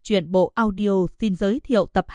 Truyện bộ audio xin giới thiệu tập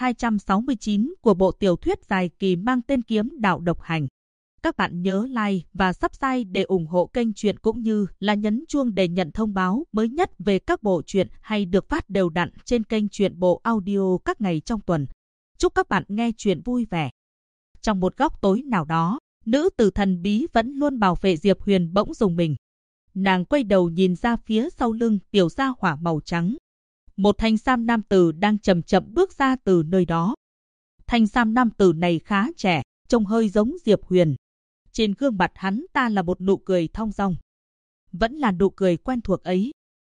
269 của bộ tiểu thuyết dài kỳ mang tên Kiếm Đạo Độc Hành. Các bạn nhớ like và subscribe để ủng hộ kênh truyện cũng như là nhấn chuông để nhận thông báo mới nhất về các bộ truyện hay được phát đều đặn trên kênh truyện bộ audio các ngày trong tuần. Chúc các bạn nghe truyện vui vẻ. Trong một góc tối nào đó, nữ tử thần bí vẫn luôn bảo vệ Diệp Huyền bỗng rùng mình. Nàng quay đầu nhìn ra phía sau lưng tiểu gia hỏa màu trắng. Một thanh sam nam tử đang chậm chậm bước ra từ nơi đó. Thanh sam nam tử này khá trẻ, trông hơi giống Diệp Huyền. Trên gương mặt hắn ta là một nụ cười thong dong. Vẫn là nụ cười quen thuộc ấy.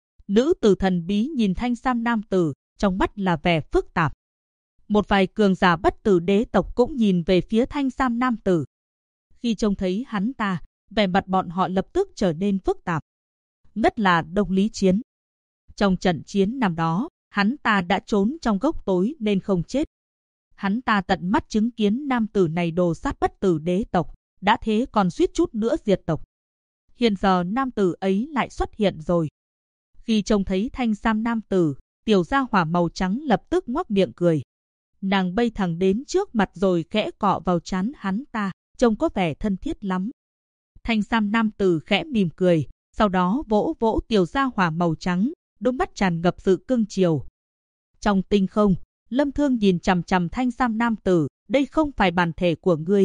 Nữ tử thần bí nhìn thanh sam nam tử, trong mắt là vẻ phức tạp. Một vài cường giả bất tử đế tộc cũng nhìn về phía thanh sam nam tử. Khi trông thấy hắn ta, vẻ mặt bọn họ lập tức trở nên phức tạp. Nhất là Đông Lý Chiến. Trong trận chiến năm đó, hắn ta đã trốn trong góc tối nên không chết. Hắn ta tận mắt chứng kiến nam tử này đồ sát bất tử đế tộc, đã thế còn suýt chút nữa diệt tộc. Hiện giờ nam tử ấy lại xuất hiện rồi. Khi trông thấy thanh sam nam tử, tiểu gia hỏa màu trắng lập tức ngoác miệng cười. Nàng bay thẳng đến trước mặt rồi khẽ cọ vào trán hắn ta, trông có vẻ thân thiết lắm. Thanh sam nam tử khẽ mỉm cười, sau đó vỗ vỗ tiểu gia hỏa màu trắng, đôi mắt tràn ngập sự cưng chiều. Trong tinh không, Lâm Thương nhìn chằm chằm thanh sam nam tử, đây không phải bản thể của ngươi.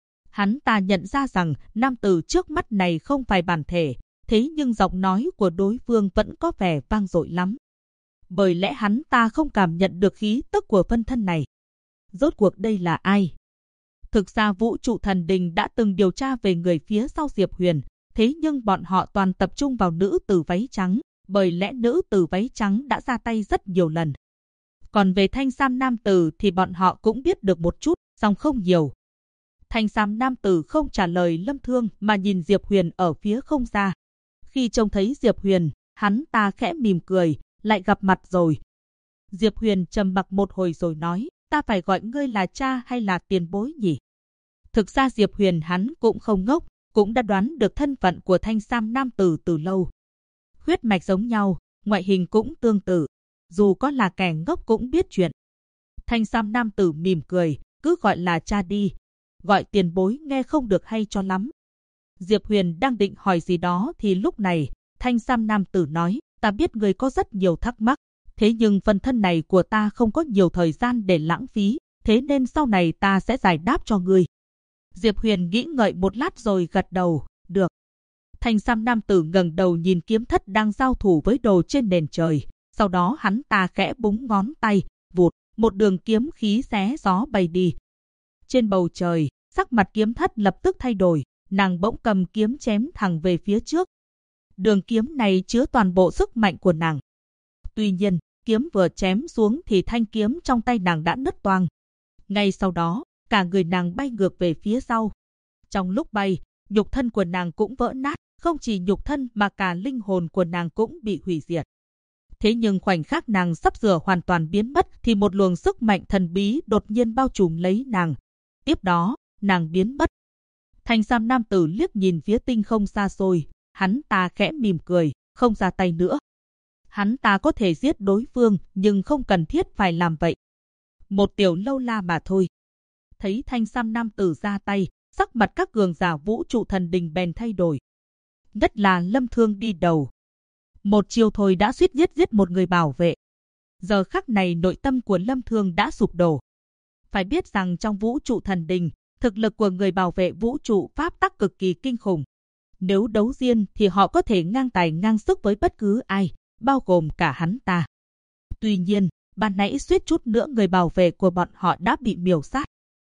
Hắn ta nhận ra rằng nam tử trước mắt này không phải bản thể, thế nhưng giọng nói của đối phương vẫn có vẻ vang dội lắm. Bởi lẽ hắn ta không cảm nhận được khí tức của phân thân này. Rốt cuộc đây là ai? Thực ra Vũ Trụ Thần Đình đã từng điều tra về người phía sau Diệp Huyền, thế nhưng bọn họ toàn tập trung vào nữ tử váy trắng, bởi lẽ nữ tử váy trắng đã ra tay rất nhiều lần. Còn về thanh sam nam tử thì bọn họ cũng biết được một chút, song không nhiều. Thanh sam nam tử không trả lời Lâm Thương mà nhìn Diệp Huyền ở phía không xa. Khi trông thấy Diệp Huyền, hắn ta khẽ mỉm cười, lại gặp mặt rồi. Diệp Huyền trầm mặc một hồi rồi nói, ta phải gọi ngươi là cha hay là tiền bối nhỉ? Thực ra Diệp Huyền hắn cũng không ngốc, cũng đã đoán được thân phận của thanh sam nam tử từ lâu. Huyết mạch giống nhau, ngoại hình cũng tương tự, dù có là kẻ ngốc cũng biết chuyện. Thanh sam nam tử mỉm cười, cứ gọi là cha đi, gọi tiền bối nghe không được hay cho lắm. Diệp Huyền đang định hỏi gì đó thì lúc này, thanh sam nam tử nói, ta biết ngươi có rất nhiều thắc mắc, thế nhưng phần thân này của ta không có nhiều thời gian để lãng phí, thế nên sau này ta sẽ giải đáp cho ngươi. Diệp Huyền nghĩ ngợi một lát rồi gật đầu, được. Thanh sam nam tử ngẩng đầu nhìn kiếm thất đang giao thủ với đồ trên nền trời, sau đó hắn ta khẽ búng ngón tay, vụt, một đường kiếm khí xé gió bay đi. Trên bầu trời, sắc mặt kiếm thất lập tức thay đổi, nàng bỗng cầm kiếm chém thẳng về phía trước. Đường kiếm này chứa toàn bộ sức mạnh của nàng. Tuy nhiên, kiếm vừa chém xuống thì thanh kiếm trong tay nàng đã nứt toang. Ngay sau đó, cả người nàng bay ngược về phía sau. Trong lúc bay, nhục thân của nàng cũng vỡ nát, không chỉ nhục thân mà cả linh hồn của nàng cũng bị hủy diệt. Thế nhưng khoảnh khắc nàng sắp sửa hoàn toàn biến mất thì một luồng sức mạnh thần bí đột nhiên bao trùm lấy nàng. Tiếp đó, nàng biến mất. Thanh sam nam tử liếc nhìn phía tinh không xa xôi, hắn ta khẽ mỉm cười, không ra tay nữa. Hắn ta có thể giết đối phương nhưng không cần thiết phải làm vậy. Một tiểu lâu la mà thôi. Thấy thanh sam nam tử ra tay, sắc mặt các cường giả Vũ Trụ Thần Đình bèn thay đổi. Nhất là Lâm Thương đi đầu. Một chiêu thôi đã suýt giết một người bảo vệ. Giờ khắc này nội tâm của Lâm Thương đã sụp đổ. Phải biết rằng trong Vũ Trụ Thần Đình, thực lực của người bảo vệ vũ trụ pháp tắc cực kỳ kinh khủng. Nếu đấu riêng thì họ có thể ngang tài ngang sức với bất cứ ai, bao gồm cả hắn ta. Tuy nhiên, ban nãy suýt chút nữa người bảo vệ của bọn họ đã bị miểu sát.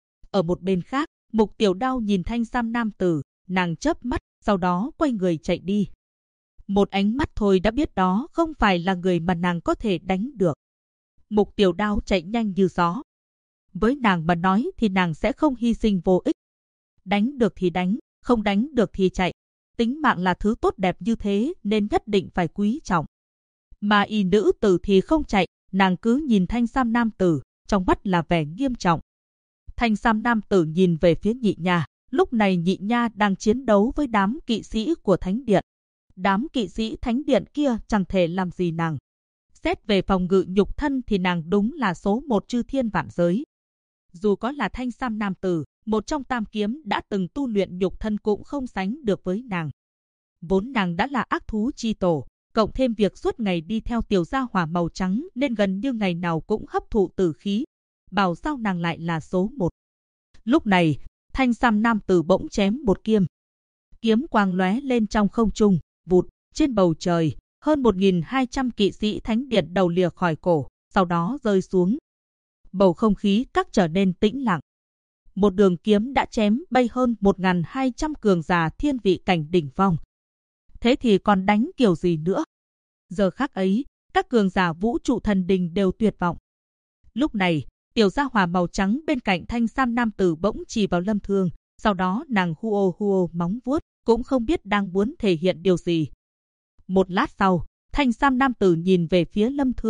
Ở một bên khác, Mục Tiểu Đao nhìn thanh sam nam tử, nàng chớp mắt, sau đó quay người chạy đi. Một ánh mắt thôi đã biết đó không phải là người mà nàng có thể đánh được. Mục Tiểu Đao chạy nhanh như gió. Với nàng mà nói thì nàng sẽ không hy sinh vô ích. Đánh được thì đánh, không đánh được thì chạy. Tính mạng là thứ tốt đẹp như thế nên nhất định phải quý trọng. Mà y nữ tử thì không chạy, nàng cứ nhìn thanh sam nam tử, trong mắt là vẻ nghiêm trọng. Thanh sam nam tử nhìn về phía Nhị Nha, lúc này Nhị Nha đang chiến đấu với đám kỵ sĩ của Thánh Điện. Đám kỵ sĩ Thánh Điện kia chẳng thể làm gì nàng. Xét về phòng ngự nhục thân thì nàng đúng là số một chư thiên vạn giới. Dù có là thanh sam nam tử, một trong tam kiếm đã từng tu luyện nhục thân cũng không sánh được với nàng. Vốn nàng đã là ác thú chi tổ, cộng thêm việc suốt ngày đi theo tiểu gia hỏa màu trắng nên gần như ngày nào cũng hấp thụ tử khí. Bảo sao nàng lại là số một. Lúc này, thanh sam nam tử bỗng chém một kiếm. Kiếm quang lóe lên trong không trung, vụt, trên bầu trời, hơn 1.200 kỵ sĩ thánh điện đầu lìa khỏi cổ, sau đó rơi xuống. Bầu không khí các trở nên tĩnh lặng. Một đường kiếm đã chém bay hơn 1.200 cường giả thiên vị cảnh đỉnh phong. Thế thì còn đánh kiểu gì nữa? Giờ khắc ấy, các cường giả vũ trụ thần đình đều tuyệt vọng. Lúc này, tiểu gia hỏa màu trắng bên cạnh thanh sam nam tử bỗng chỉ vào Lâm Thương, sau đó nàng huô móng vuốt, cũng không biết đang muốn thể hiện điều gì. Một lát sau, thanh sam nam tử nhìn về phía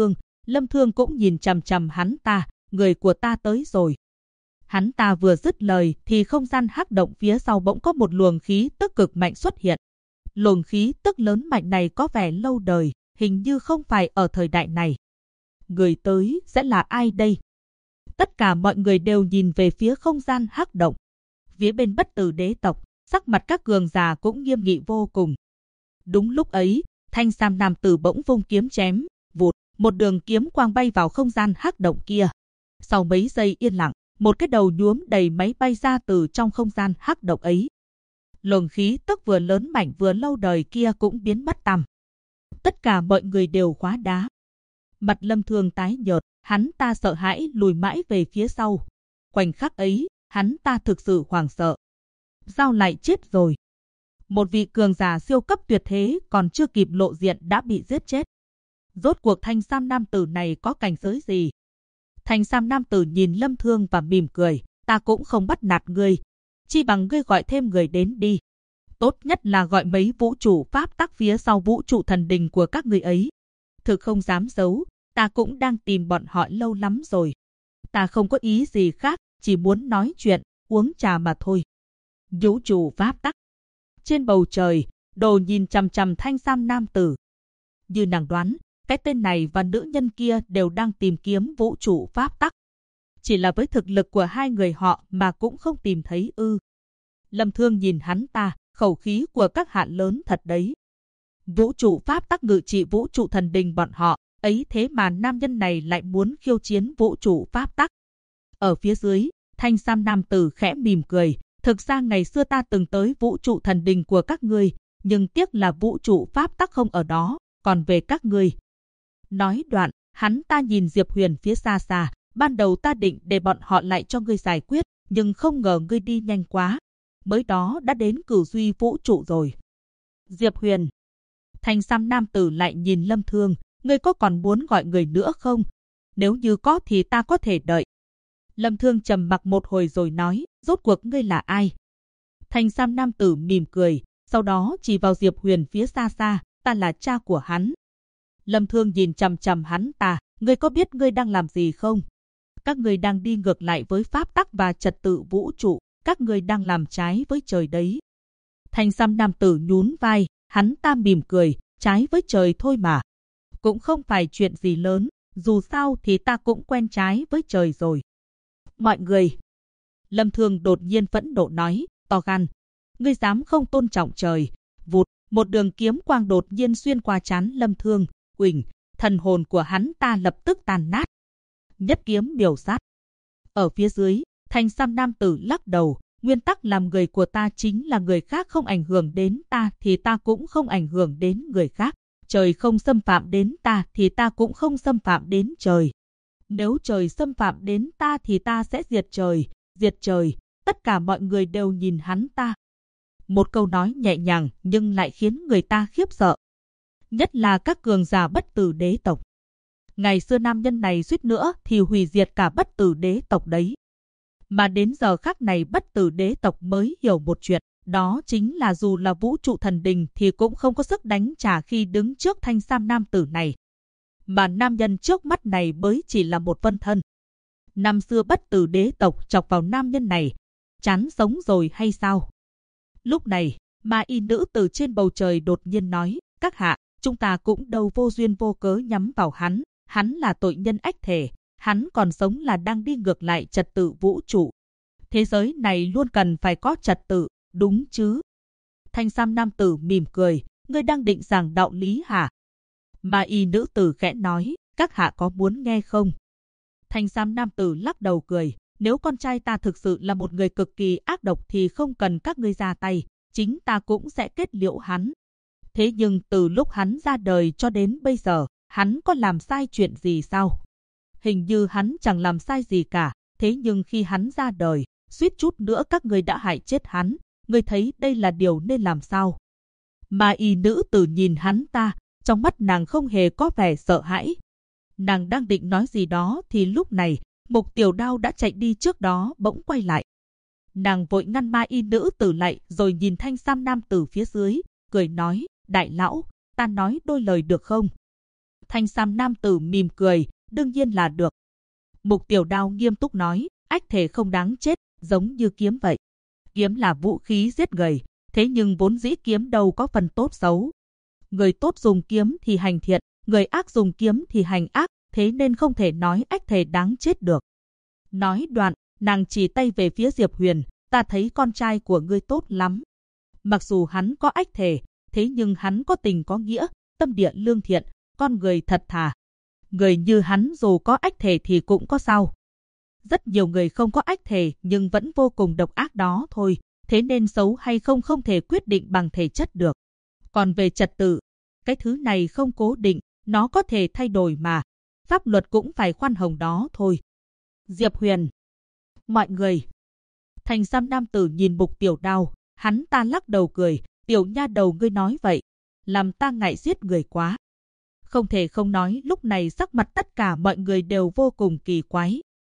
Lâm Thương cũng nhìn chằm chằm hắn ta, người của ta tới rồi. Hắn ta vừa dứt lời thì không gian hắc động phía sau bỗng có một luồng khí tức cực mạnh xuất hiện. Luồng khí tức lớn mạnh này có vẻ lâu đời, hình như không phải ở thời đại này. Người tới sẽ là ai đây? Tất cả mọi người đều nhìn về phía không gian hắc động. Phía bên Bất Tử đế tộc, sắc mặt các cường giả cũng nghiêm nghị vô cùng. Đúng lúc ấy, thanh sam nam tử bỗng vung kiếm chém, vụt, một đường kiếm quang bay vào không gian hắc động kia. Sau mấy giây yên lặng, một cái đầu nhuốm đầy máy bay ra từ trong không gian hắc động ấy. Luồng khí tức vừa lớn mạnh vừa lâu đời kia cũng biến mất tăm. Tất cả mọi người đều hóa đá. Mặt Lâm Thương tái nhợt, hắn ta sợ hãi lùi mãi về phía sau. Khoảnh khắc ấy, hắn ta thực sự hoảng sợ. Sao lại chết rồi? Một vị cường giả siêu cấp tuyệt thế còn chưa kịp lộ diện đã bị giết chết. Rốt cuộc thanh sam nam tử này có cảnh giới gì? Thanh sam nam tử nhìn Lâm Thương và mỉm cười, ta cũng không bắt nạt ngươi. Chi bằng ngươi gọi thêm người đến đi. Tốt nhất là gọi mấy vũ trụ pháp tắc phía sau vũ trụ thần đình của các người ấy. Thực không dám giấu, ta cũng đang tìm bọn họ lâu lắm rồi. Ta không có ý gì khác, chỉ muốn nói chuyện, uống trà mà thôi. Vũ trụ pháp tắc. Trên bầu trời, Đồ nhìn chằm chằm thanh sam nam tử. Như nàng đoán, cái tên này và nữ nhân kia đều đang tìm kiếm vũ trụ pháp tắc. Chỉ là với thực lực của hai người họ mà cũng không tìm thấy ư? Lâm Thương nhìn hắn ta, khẩu khí của các hạ lớn thật đấy. Vũ trụ pháp tắc ngự trị vũ trụ thần đình bọn họ, ấy thế mà nam nhân này lại muốn khiêu chiến vũ trụ pháp tắc. Ở phía dưới, thanh sam nam tử khẽ mỉm cười, thực ra ngày xưa ta từng tới vũ trụ thần đình của các ngươi, nhưng tiếc là vũ trụ pháp tắc không ở đó, còn về các ngươi. Nói đoạn, hắn ta nhìn Diệp Huyền phía xa xa, ban đầu ta định để bọn họ lại cho ngươi giải quyết, nhưng không ngờ ngươi đi nhanh quá. Mới đó đã đến cửu duy vũ trụ rồi. Diệp Huyền. Thanh sam nam tử lại nhìn Lâm Thương, ngươi có còn muốn gọi người nữa không? Nếu như có thì ta có thể đợi. Lâm Thương trầm mặc một hồi rồi nói, rốt cuộc ngươi là ai? Thanh sam nam tử mỉm cười, sau đó chỉ vào Diệp Huyền phía xa xa, ta là cha của hắn. Lâm Thương nhìn chằm chằm hắn ta, ngươi có biết ngươi đang làm gì không? Các ngươi đang đi ngược lại với pháp tắc và trật tự vũ trụ, các ngươi đang làm trái với trời đấy. Thanh sam nam tử nhún vai, hắn ta mỉm cười, trái với trời thôi mà. Cũng không phải chuyện gì lớn, dù sao thì ta cũng quen trái với trời rồi. Mọi người. Lâm Thương đột nhiên phẫn nộ nói, to gan. Ngươi dám không tôn trọng trời. Vụt, một đường kiếm quang đột nhiên xuyên qua trán Lâm Thương. Quỳnh, thần hồn của hắn ta lập tức tàn nát. Nhất kiếm miểu sát. Ở phía dưới, thanh sam nam tử lắc đầu. Nguyên tắc làm người của ta chính là người khác không ảnh hưởng đến ta thì ta cũng không ảnh hưởng đến người khác. Trời không xâm phạm đến ta thì ta cũng không xâm phạm đến trời. Nếu trời xâm phạm đến ta thì ta sẽ diệt trời, diệt trời. Tất cả mọi người đều nhìn hắn ta. Một câu nói nhẹ nhàng nhưng lại khiến người ta khiếp sợ. Nhất là các cường giả Bất Tử đế tộc. Ngày xưa nam nhân này suýt nữa thì hủy diệt cả Bất Tử đế tộc đấy. Mà đến giờ khắc này Bất Tử đế tộc mới hiểu một chuyện. Đó chính là dù là vũ trụ thần đình thì cũng không có sức đánh trả khi đứng trước thanh sam nam tử này. Mà nam nhân trước mắt này mới chỉ là một vân thân. Năm xưa Bất Tử đế tộc chọc vào nam nhân này. Chán sống rồi hay sao? Lúc này, ma y nữ từ trên bầu trời đột nhiên nói, các hạ, chúng ta cũng đâu vô duyên vô cớ nhắm vào hắn là tội nhân ách thể, hắn còn sống là đang đi ngược lại trật tự vũ trụ. Thế giới này luôn cần phải có trật tự, đúng chứ? Thanh sam nam tử mỉm cười, ngươi đang định giảng đạo lý hả? Ma y nữ tử khẽ nói, các hạ có muốn nghe không? Thanh sam nam tử lắc đầu cười, nếu con trai ta thực sự là một người cực kỳ ác độc thì không cần các ngươi ra tay, chính ta cũng sẽ kết liễu hắn. Thế nhưng từ lúc hắn ra đời cho đến bây giờ, hắn có làm sai chuyện gì sao? Hình như hắn chẳng làm sai gì cả, thế nhưng khi hắn ra đời, suýt chút nữa các ngươi đã hại chết hắn, ngươi thấy đây là điều nên làm sao? Ma y nữ tử nhìn hắn ta, trong mắt nàng không hề có vẻ sợ hãi. Nàng đang định nói gì đó thì lúc này, Mục Tiểu Đao đã chạy đi trước đó bỗng quay lại. Nàng vội ngăn ma y nữ tử lại rồi nhìn thanh sam nam tử phía dưới, cười nói, đại lão, ta nói đôi lời được không? Thanh sam nam tử mỉm cười, đương nhiên là được. Mục Tiểu Đao nghiêm túc nói, ách thể không đáng chết, giống như kiếm vậy. Kiếm là vũ khí giết người, thế nhưng vốn dĩ kiếm đâu có phần tốt xấu. Người tốt dùng kiếm thì hành thiện, người ác dùng kiếm thì hành ác, thế nên không thể nói ách thể đáng chết được. Nói đoạn, nàng chỉ tay về phía Diệp Huyền, ta thấy con trai của ngươi tốt lắm. Mặc dù hắn có ách thể, thế nhưng hắn có tình có nghĩa, tâm địa lương thiện, con người thật thà. Người như hắn dù có ách thể thì cũng có sao. Rất nhiều người không có ách thể nhưng vẫn vô cùng độc ác đó thôi, thế nên xấu hay không không thể quyết định bằng thể chất được. Còn về trật tự, cái thứ này không cố định, nó có thể thay đổi mà. Pháp luật cũng phải khoan hồng đó thôi. Diệp Huyền. Mọi người. Thanh sam nam tử nhìn Mục Tiểu Đao, hắn ta lắc đầu cười, tiểu nha đầu ngươi nói vậy, làm ta ngại giết người quá. Không thể không nói lúc này sắc mặt tất cả mọi người đều vô cùng kỳ quái.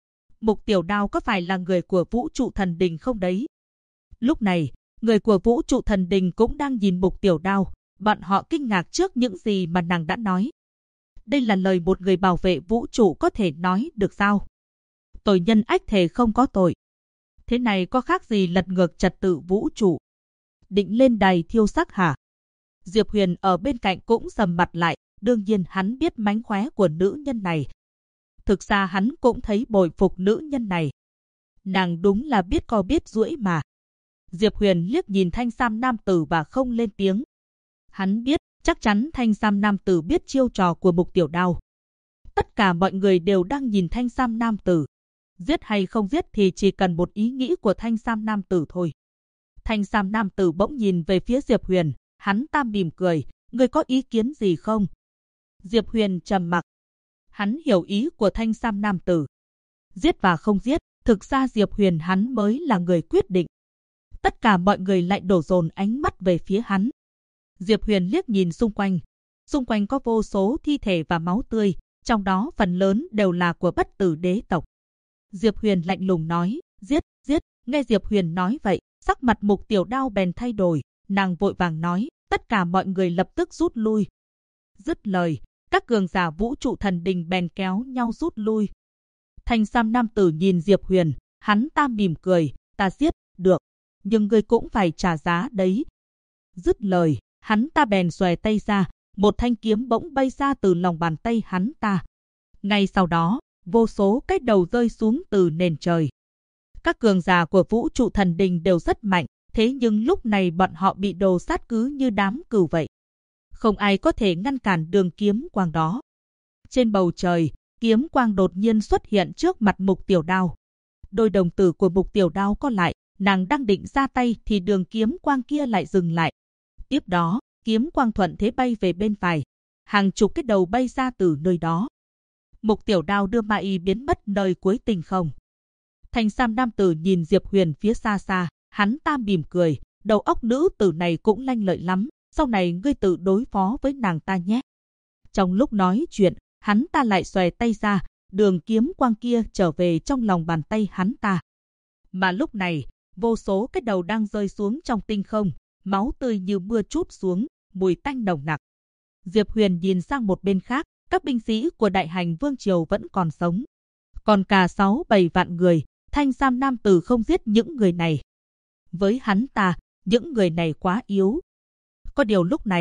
Mục Tiểu Đao có phải là người của Vũ Trụ Thần Đình không đấy? Lúc này, người của Vũ Trụ Thần Đình cũng đang nhìn Mục Tiểu Đao, bọn họ kinh ngạc trước những gì mà nàng đã nói. Đây là lời một người bảo vệ vũ trụ có thể nói được sao? Tội nhân ách thể không có tội. Thế này có khác gì lật ngược trật tự vũ trụ? Định lên đài thiêu xác hả? Diệp Huyền ở bên cạnh cũng sầm mặt lại, đương nhiên hắn biết mánh khóe của nữ nhân này. Thực ra hắn cũng thấy bội phục nữ nhân này. Nàng đúng là biết co biết duỗi mà. Diệp Huyền liếc nhìn thanh sam nam tử và không lên tiếng. Hắn biết, chắc chắn thanh sam nam tử biết chiêu trò của Mục Tiểu Đao. Tất cả mọi người đều đang nhìn thanh sam nam tử. Giết hay không giết thì chỉ cần một ý nghĩ của thanh sam nam tử thôi. Thanh sam nam tử bỗng nhìn về phía Diệp Huyền, hắn ta mỉm cười, ngươi có ý kiến gì không? Diệp Huyền trầm mặc. Hắn hiểu ý của thanh sam nam tử. Giết và không giết, thực ra Diệp Huyền hắn mới là người quyết định. Tất cả mọi người lại đổ dồn ánh mắt về phía hắn. Diệp Huyền liếc nhìn xung quanh có vô số thi thể và máu tươi, trong đó phần lớn đều là của bất tử đế tộc. Diệp Huyền lạnh lùng nói, giết, giết, nghe Diệp Huyền nói vậy, sắc mặt Mục Tiểu Đao bèn thay đổi, nàng vội vàng nói, tất cả mọi người lập tức rút lui. Dứt lời, các cường giả Vũ Trụ Thần Đình bèn kéo nhau rút lui. Thanh sam nam tử nhìn Diệp Huyền, hắn ta mỉm cười, ta giết, được, nhưng ngươi cũng phải trả giá đấy. Dứt lời, hắn ta bèn xòe tay ra, một thanh kiếm bỗng bay ra từ lòng bàn tay hắn ta. Ngay sau đó, vô số cái đầu rơi xuống từ nền trời. Các cường giả của Vũ Trụ Thần Đình đều rất mạnh, thế nhưng lúc này bọn họ bị đồ sát cứ như đám cừu vậy. Không ai có thể ngăn cản đường kiếm quang đó. Trên bầu trời, kiếm quang đột nhiên xuất hiện trước mặt Mục Tiểu Đao. Đôi đồng tử của Mục Tiểu Đao co lại, nàng đang định ra tay thì đường kiếm quang kia lại dừng lại. Tiếp đó, kiếm quang thuận thế bay về bên phải. Hàng chục cái đầu bay ra từ nơi đó. Mục Tiểu Đao đưa ma y biến mất nơi cuối tinh không. Thanh sam nam tử nhìn Diệp Huyền phía xa xa, hắn ta mỉm cười, đầu óc nữ tử này cũng lanh lợi lắm, sau này ngươi tự đối phó với nàng ta nhé. Trong lúc nói chuyện, hắn ta lại xòe tay ra, đường kiếm quang kia trở về trong lòng bàn tay hắn ta. Mà lúc này, vô số cái đầu đang rơi xuống trong tinh không, máu tươi như mưa trút xuống, mùi tanh nồng nặc. Diệp Huyền nhìn sang một bên khác, các binh sĩ của Đại Hành Vương Triều vẫn còn sống. Còn cả 6-7 vạn người, thanh sam nam tử không giết những người này. Với hắn ta, những người này quá yếu. Có điều lúc này,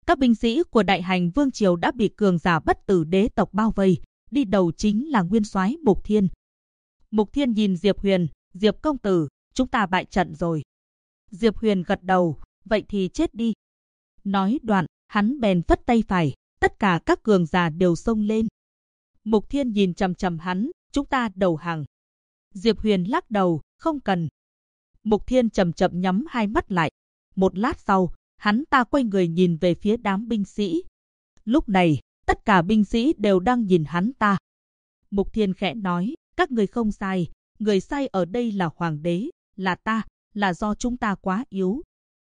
Các binh sĩ của Đại Hành Vương Triều đã bị cường giả Bất Tử Đế tộc bao vây, đi đầu chính là nguyên soái Mục Thiên. Mục Thiên nhìn Diệp Huyền, Diệp công tử, chúng ta bại trận rồi. Diệp Huyền gật đầu, vậy thì chết đi. Nói đoạn, hắn bèn phất tay phải, tất cả các cường giả đều xông lên. Mục Thiên nhìn chằm chằm hắn, chúng ta đầu hàng. Diệp Huyền lắc đầu, không cần. Mục Thiên chậm chậm nhắm hai mắt lại. Một lát sau, hắn ta quay người nhìn về phía đám binh sĩ. Lúc này, tất cả binh sĩ đều đang nhìn hắn ta. Mục Thiên khẽ nói, các người không sai, người sai ở đây là hoàng đế, là ta, là do chúng ta quá yếu.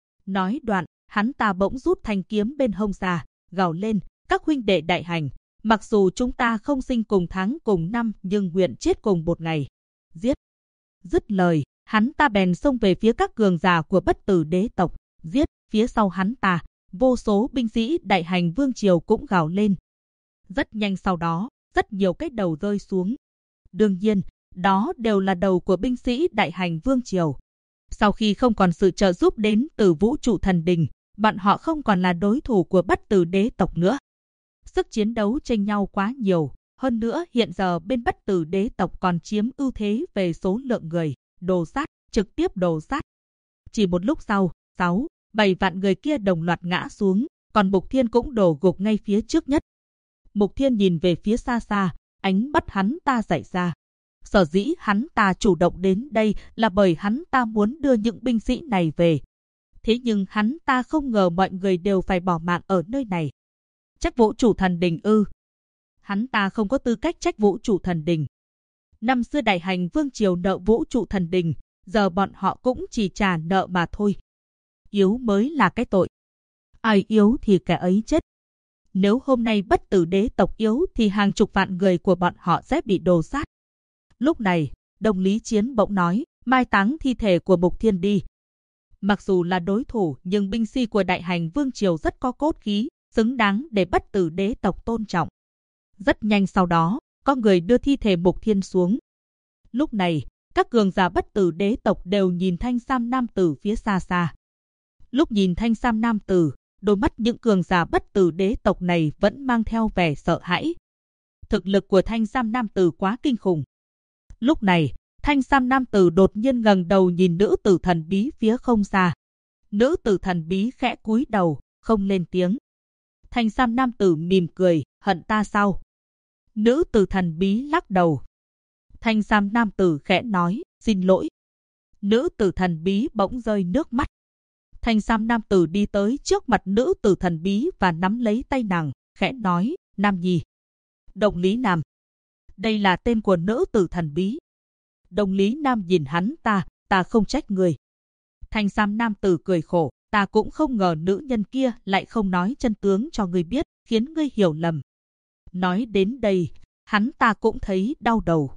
Nói đoạn, hắn ta bỗng rút thanh kiếm bên hông ra, gào lên, các huynh đệ Đại Hành, mặc dù chúng ta không sinh cùng tháng cùng năm nhưng nguyện chết cùng một ngày. Giết! Dứt lời, hắn ta bèn xông về phía các cường giả của Bất Tử Đế tộc, giết, phía sau hắn ta, vô số binh sĩ Đại Hành Vương Triều cũng gào lên. Rất nhanh sau đó, rất nhiều cái đầu rơi xuống. Đương nhiên, đó đều là đầu của binh sĩ Đại Hành Vương Triều. Sau khi không còn sự trợ giúp đến từ vũ trụ thần đình, bọn họ không còn là đối thủ của Bất Tử Đế tộc nữa. Sức chiến đấu chênh nhau quá nhiều, hơn nữa hiện giờ bên Bất Tử Đế tộc còn chiếm ưu thế về số lượng người, đồ sát, trực tiếp đồ sát. Chỉ một lúc sau, 6-7 vạn người kia đồng loạt ngã xuống, còn Mục Thiên cũng đổ gục ngay phía trước nhất. Mục Thiên nhìn về phía xa xa, ánh mắt hắn ta dại ra. Sở dĩ hắn ta chủ động đến đây là bởi hắn ta muốn đưa những binh sĩ này về. Thế nhưng hắn ta không ngờ mọi người đều phải bỏ mạng ở nơi này. Trách vũ trụ thần đình ư? Hắn ta không có tư cách trách vũ trụ thần đình. Năm xưa Đại Hành Vương Triều nợ vũ trụ thần đình, giờ bọn họ cũng chỉ trả nợ mà thôi. Yếu mới là cái tội. Ai yếu thì kẻ ấy chết. Nếu hôm nay Bất Tử Đế tộc yếu thì hàng chục vạn người của bọn họ sẽ bị đồ sát. Lúc này, Đồng Lý Chiến bỗng nói, mai táng thi thể của Mục Thiên đi. Mặc dù là đối thủ nhưng binh sĩ của Đại Hành Vương Triều rất có cốt khí, xứng đáng để Bất Tử Đế tộc tôn trọng. Rất nhanh sau đó, có người đưa thi thể Mục Thiên xuống. Lúc này, các cường giả Bất Tử Đế tộc đều nhìn thanh sam nam tử phía xa xa. Lúc nhìn thanh sam nam tử, đôi mắt những cường giả Bất Tử Đế tộc này vẫn mang theo vẻ sợ hãi. Thực lực của thanh sam nam tử quá kinh khủng. Lúc này, thanh sam nam tử đột nhiên ngẩng đầu nhìn nữ tử thần bí phía không xa. Nữ tử thần bí khẽ cúi đầu, không lên tiếng. Thanh sam nam tử mỉm cười, hận ta sao? Nữ tử thần bí lắc đầu. Thanh sam nam tử khẽ nói, xin lỗi. Nữ tử thần bí bỗng rơi nước mắt. Thanh sam nam tử đi tới trước mặt nữ tử thần bí và nắm lấy tay nàng, khẽ nói, Nam Nhi. Đồng Lý Nam. Đây là tên của nữ tử thần bí. Đồng Lý Nam nhìn hắn ta không trách người. Thanh sam nam tử cười khổ, ta cũng không ngờ nữ nhân kia lại không nói chân tướng cho ngươi biết, khiến ngươi hiểu lầm. Nói đến đây, hắn ta cũng thấy đau đầu.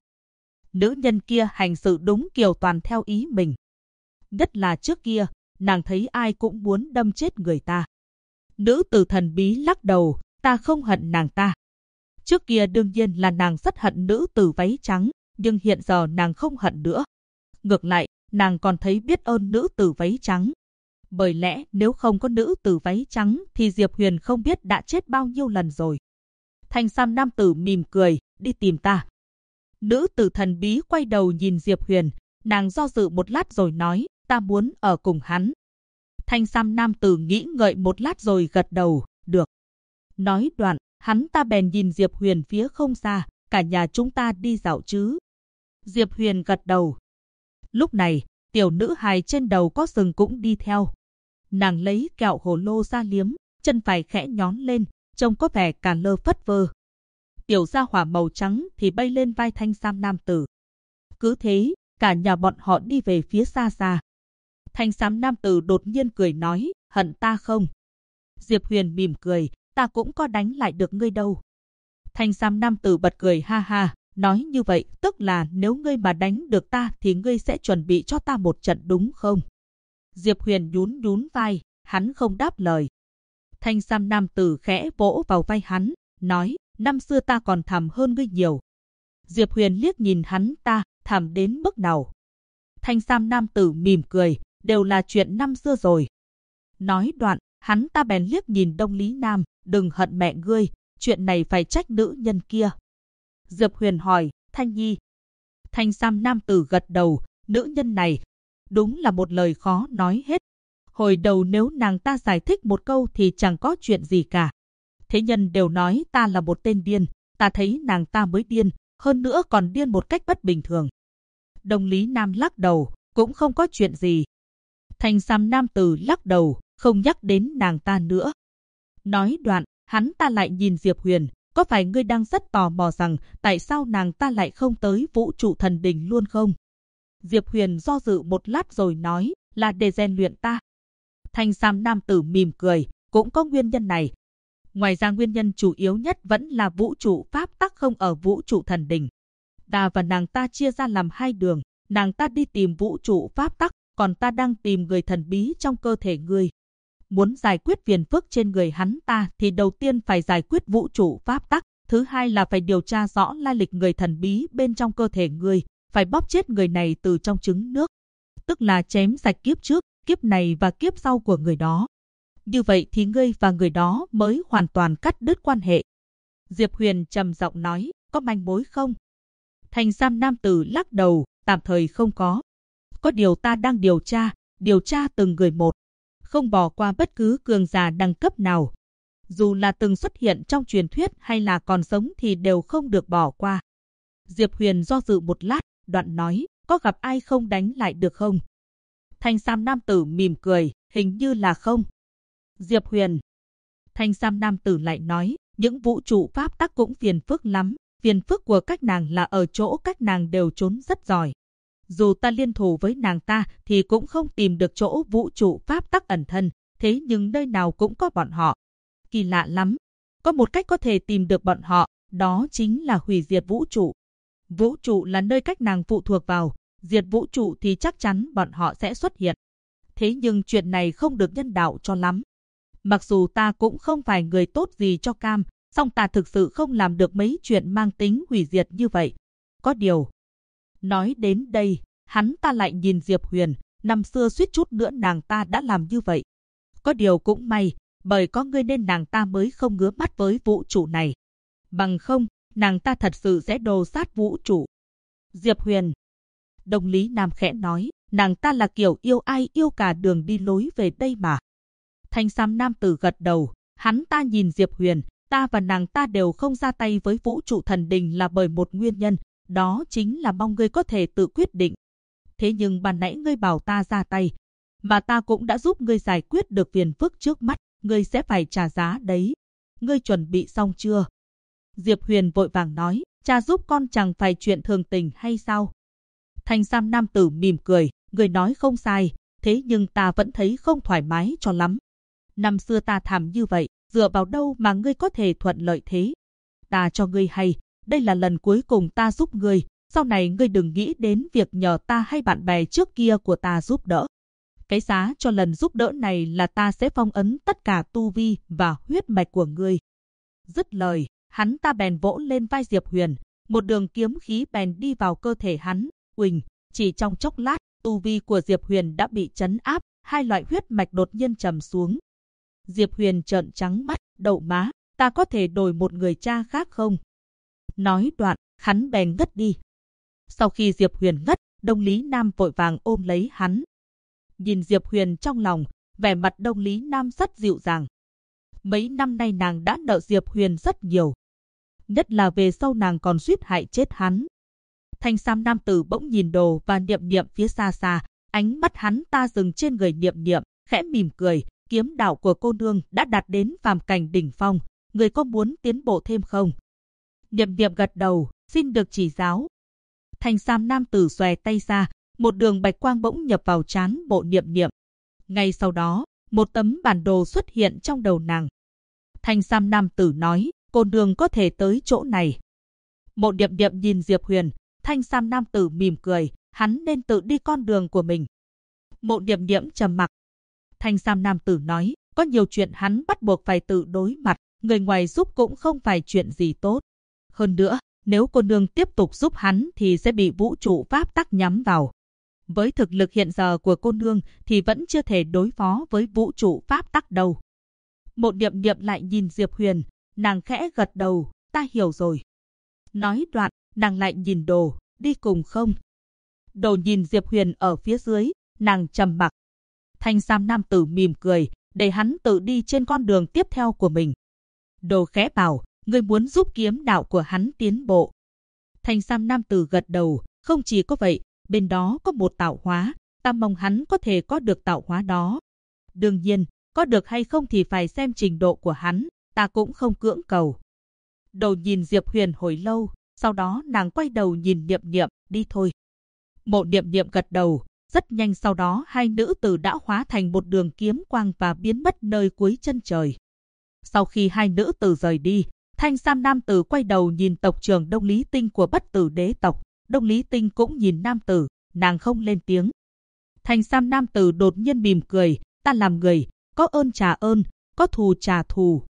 Nữ nhân kia hành sự đúng kiểu toàn theo ý mình. Nhất là trước kia, nàng thấy ai cũng muốn đâm chết người ta. Nữ tử thần bí lắc đầu, ta không hận nàng ta. Trước kia đương nhiên là nàng rất hận nữ tử váy trắng, nhưng hiện giờ nàng không hận nữa. Ngược lại, nàng còn thấy biết ơn nữ tử váy trắng. Bởi lẽ nếu không có nữ tử váy trắng thì Diệp Huyền không biết đã chết bao nhiêu lần rồi. Thanh sam nam tử mỉm cười, đi tìm ta. Nữ tử thần bí quay đầu nhìn Diệp Huyền, nàng do dự một lát rồi nói, ta muốn ở cùng hắn. Thanh sam nam tử nghĩ ngợi một lát rồi gật đầu, được. Nói đoạn, hắn ta bèn nhìn Diệp Huyền phía không xa, cả nhà chúng ta đi dạo chứ. Diệp Huyền gật đầu. Lúc này, tiểu nữ hài trên đầu có sừng cũng đi theo. Nàng lấy kẹo hồ lô ra liếm, chân phải khẽ nhón lên, trông có vẻ cả lơ phất vơ. Tiểu gia hỏa màu trắng thì bay lên vai thanh sam nam tử. Cứ thế, cả nhà bọn họ đi về phía xa xa. Thanh sam nam tử đột nhiên cười nói, hận ta không? Diệp Huyền mỉm cười, ta cũng có đánh lại được ngươi đâu. Thanh sam nam tử bật cười ha ha, nói như vậy tức là nếu ngươi mà đánh được ta thì ngươi sẽ chuẩn bị cho ta một trận đúng không? Diệp Huyền nhún nhún vai, hắn không đáp lời. Thanh sam nam tử khẽ vỗ vào vai hắn, nói, năm xưa ta còn thảm hơn ngươi nhiều. Diệp Huyền liếc nhìn hắn ta, thảm đến mức nào? Thanh sam nam tử mỉm cười, đều là chuyện năm xưa rồi. Nói đoạn, hắn ta bèn liếc nhìn Đông Lý Nam, đừng hận mẹ ngươi, chuyện này phải trách nữ nhân kia. Diệp Huyền hỏi, Thanh Nhi. Thanh Sam nam tử gật đầu, nữ nhân này, đúng là một lời khó nói hết. Hồi đầu nếu nàng ta giải thích một câu thì chẳng có chuyện gì cả. Thế nhân đều nói ta là một tên điên, ta thấy nàng ta mới điên, hơn nữa còn điên một cách bất bình thường. Đông Lý Nam lắc đầu, cũng không có chuyện gì. Thanh Sam nam tử lắc đầu, không nhắc đến nàng ta nữa. Nói đoạn, hắn ta lại nhìn Diệp Huyền, có phải ngươi đang rất tò mò rằng tại sao nàng ta lại không tới Vũ Trụ Thần Đình luôn không? Diệp Huyền do dự một lát rồi nói, là để rèn luyện ta. Thanh Sam nam tử mỉm cười, cũng có nguyên nhân này. Ngoài ra nguyên nhân chủ yếu nhất vẫn là vũ trụ pháp tắc không ở Vũ Trụ Thần Đình. Ta và nàng ta chia ra làm hai đường, nàng ta đi tìm vũ trụ pháp tắc, còn ta đang tìm người thần bí trong cơ thể ngươi. Muốn giải quyết phiền phức trên người hắn ta thì đầu tiên phải giải quyết vũ trụ pháp tắc, thứ hai là phải điều tra rõ lai lịch người thần bí bên trong cơ thể ngươi, phải bóp chết người này từ trong trứng nước, tức là chém sạch kiếp trước, kiếp này và kiếp sau của người đó. Như vậy thì ngươi và người đó mới hoàn toàn cắt đứt quan hệ. Diệp Huyền trầm giọng nói, có manh mối không? Thanh Sam nam tử lắc đầu, tạm thời không có. Có điều ta đang điều tra từng người một, không bỏ qua bất cứ cường giả đẳng cấp nào. Dù là từng xuất hiện trong truyền thuyết hay là còn sống thì đều không được bỏ qua. Diệp Huyền do dự một lát, đoạn nói, có gặp ai không đánh lại được không? Thanh Sam nam tử mỉm cười, hình như là không. Diệp Huyền. Thanh Sam nam tử lại nói, những vũ trụ pháp tắc cũng phiền phức lắm. Phiền phức của các nàng là ở chỗ các nàng đều trốn rất giỏi. Dù ta liên thủ với nàng ta thì cũng không tìm được chỗ vũ trụ pháp tắc ẩn thân, thế nhưng nơi nào cũng có bọn họ. Kỳ lạ lắm. Có một cách có thể tìm được bọn họ, đó chính là hủy diệt vũ trụ. Vũ trụ là nơi các nàng phụ thuộc vào, diệt vũ trụ thì chắc chắn bọn họ sẽ xuất hiện. Thế nhưng chuyện này không được nhân đạo cho lắm. Mặc dù ta cũng không phải người tốt gì cho cam, song ta thực sự không làm được mấy chuyện mang tính hủy diệt như vậy. Có điều. Nói đến đây, hắn ta lại nhìn Diệp Huyền, năm xưa suýt chút nữa nàng ta đã làm như vậy. Có điều cũng may, bởi có ngươi nên nàng ta mới không ngứa mắt với vũ trụ này. Bằng không, nàng ta thật sự sẽ đồ sát vũ trụ. Diệp Huyền. Đông Lý Nam khẽ nói, nàng ta là kiểu yêu ai yêu cả đường đi lối về đây mà. Thanh Sam nam tử gật đầu, hắn ta nhìn Diệp Huyền, ta và nàng ta đều không ra tay với Vũ Trụ Thần Đình là bởi một nguyên nhân, đó chính là mong ngươi có thể tự quyết định. Thế nhưng ban nãy ngươi bảo ta ra tay, mà ta cũng đã giúp ngươi giải quyết được phiền phức trước mắt, ngươi sẽ phải trả giá đấy. Ngươi chuẩn bị xong chưa? Diệp Huyền vội vàng nói, cha giúp con chẳng phải chuyện thường tình hay sao? Thanh Sam nam tử mỉm cười, ngươi nói không sai, thế nhưng ta vẫn thấy không thoải mái cho lắm. Năm xưa ta thảm như vậy, dựa vào đâu mà ngươi có thể thuận lợi thế? Ta cho ngươi hay, đây là lần cuối cùng ta giúp ngươi, sau này ngươi đừng nghĩ đến việc nhờ ta hay bạn bè trước kia của ta giúp đỡ. Cái giá cho lần giúp đỡ này là ta sẽ phong ấn tất cả tu vi và huyết mạch của ngươi. Dứt lời, hắn ta bèn vỗ lên vai Diệp Huyền, một đường kiếm khí bèn đi vào cơ thể hắn. Uỳnh, chỉ trong chốc lát, tu vi của Diệp Huyền đã bị trấn áp, hai loại huyết mạch đột nhiên trầm xuống. Diệp Huyền trợn trắng mắt, đậu má, ta có thể đổi một người cha khác không? Nói đoạn, hắn bèn ngất đi. Sau khi Diệp Huyền ngất, Đông Lý Nam vội vàng ôm lấy hắn. Nhìn Diệp Huyền trong lòng, vẻ mặt Đông Lý Nam rất dịu dàng. Mấy năm nay nàng đã nợ Diệp Huyền rất nhiều. Nhất là về sau nàng còn suýt hại chết hắn. Thanh Sam nam tử bỗng nhìn Đồ và Niệm Niệm phía xa xa, ánh mắt hắn ta dừng trên người Niệm Niệm, khẽ mỉm cười, kiếm đạo của cô nương đã đạt đến phàm cảnh đỉnh phong, người có muốn tiến bộ thêm không? Niệm Niệm gật đầu, xin được chỉ giáo. Thanh Sam nam tử xòe tay ra, một đường bạch quang bỗng nhập vào trán bộ Niệm Niệm. Ngay sau đó, một tấm bản đồ xuất hiện trong đầu nàng. Thanh Sam nam tử nói, cô nương có thể tới chỗ này. Bộ Niệm Niệm nhìn Diệp Huyền, Thanh Sam nam tử mỉm cười, hắn nên tự đi con đường của mình. Mộ Niệm Niệm trầm mặc. Thanh Sam nam tử nói, có nhiều chuyện hắn bắt buộc phải tự đối mặt, người ngoài giúp cũng không phải chuyện gì tốt. Hơn nữa, nếu cô nương tiếp tục giúp hắn thì sẽ bị vũ trụ pháp tắc nhắm vào. Với thực lực hiện giờ của cô nương thì vẫn chưa thể đối phó với vũ trụ pháp tắc đâu. Mộ Niệm Niệm lại nhìn Diệp Huyền, nàng khẽ gật đầu, ta hiểu rồi. Nói đoạn, nàng lại nhìn Đồ, đi cùng không? Đồ nhìn Diệp Huyền ở phía dưới, nàng trầm mặc. Thanh sam nam tử mỉm cười, để hắn tự đi trên con đường tiếp theo của mình. Đồ khẽ bảo, ngươi muốn giúp kiếm đạo của hắn tiến bộ. Thanh sam nam tử gật đầu, không chỉ có vậy, bên đó có một tạo hóa, ta mong hắn có thể có được tạo hóa đó. Đương nhiên, có được hay không thì phải xem trình độ của hắn, ta cũng không cưỡng cầu. Đồ nhìn Diệp Huyền hồi lâu, sau đó nàng quay đầu nhìn Niệm Niệm, đi thôi. Mộ Niệm Niệm gật đầu, rất nhanh sau đó hai nữ tử đã hóa thành một đường kiếm quang và biến mất nơi cuối chân trời. Sau khi hai nữ tử rời đi, thanh sam nam tử quay đầu nhìn tộc trưởng Đông Lý Tinh của Bất Tử Đế tộc. Đông Lý Tinh cũng nhìn nam tử, nàng không lên tiếng. Thanh sam nam tử đột nhiên mỉm cười, ta làm người, có ơn trả ơn, có thù trả thù.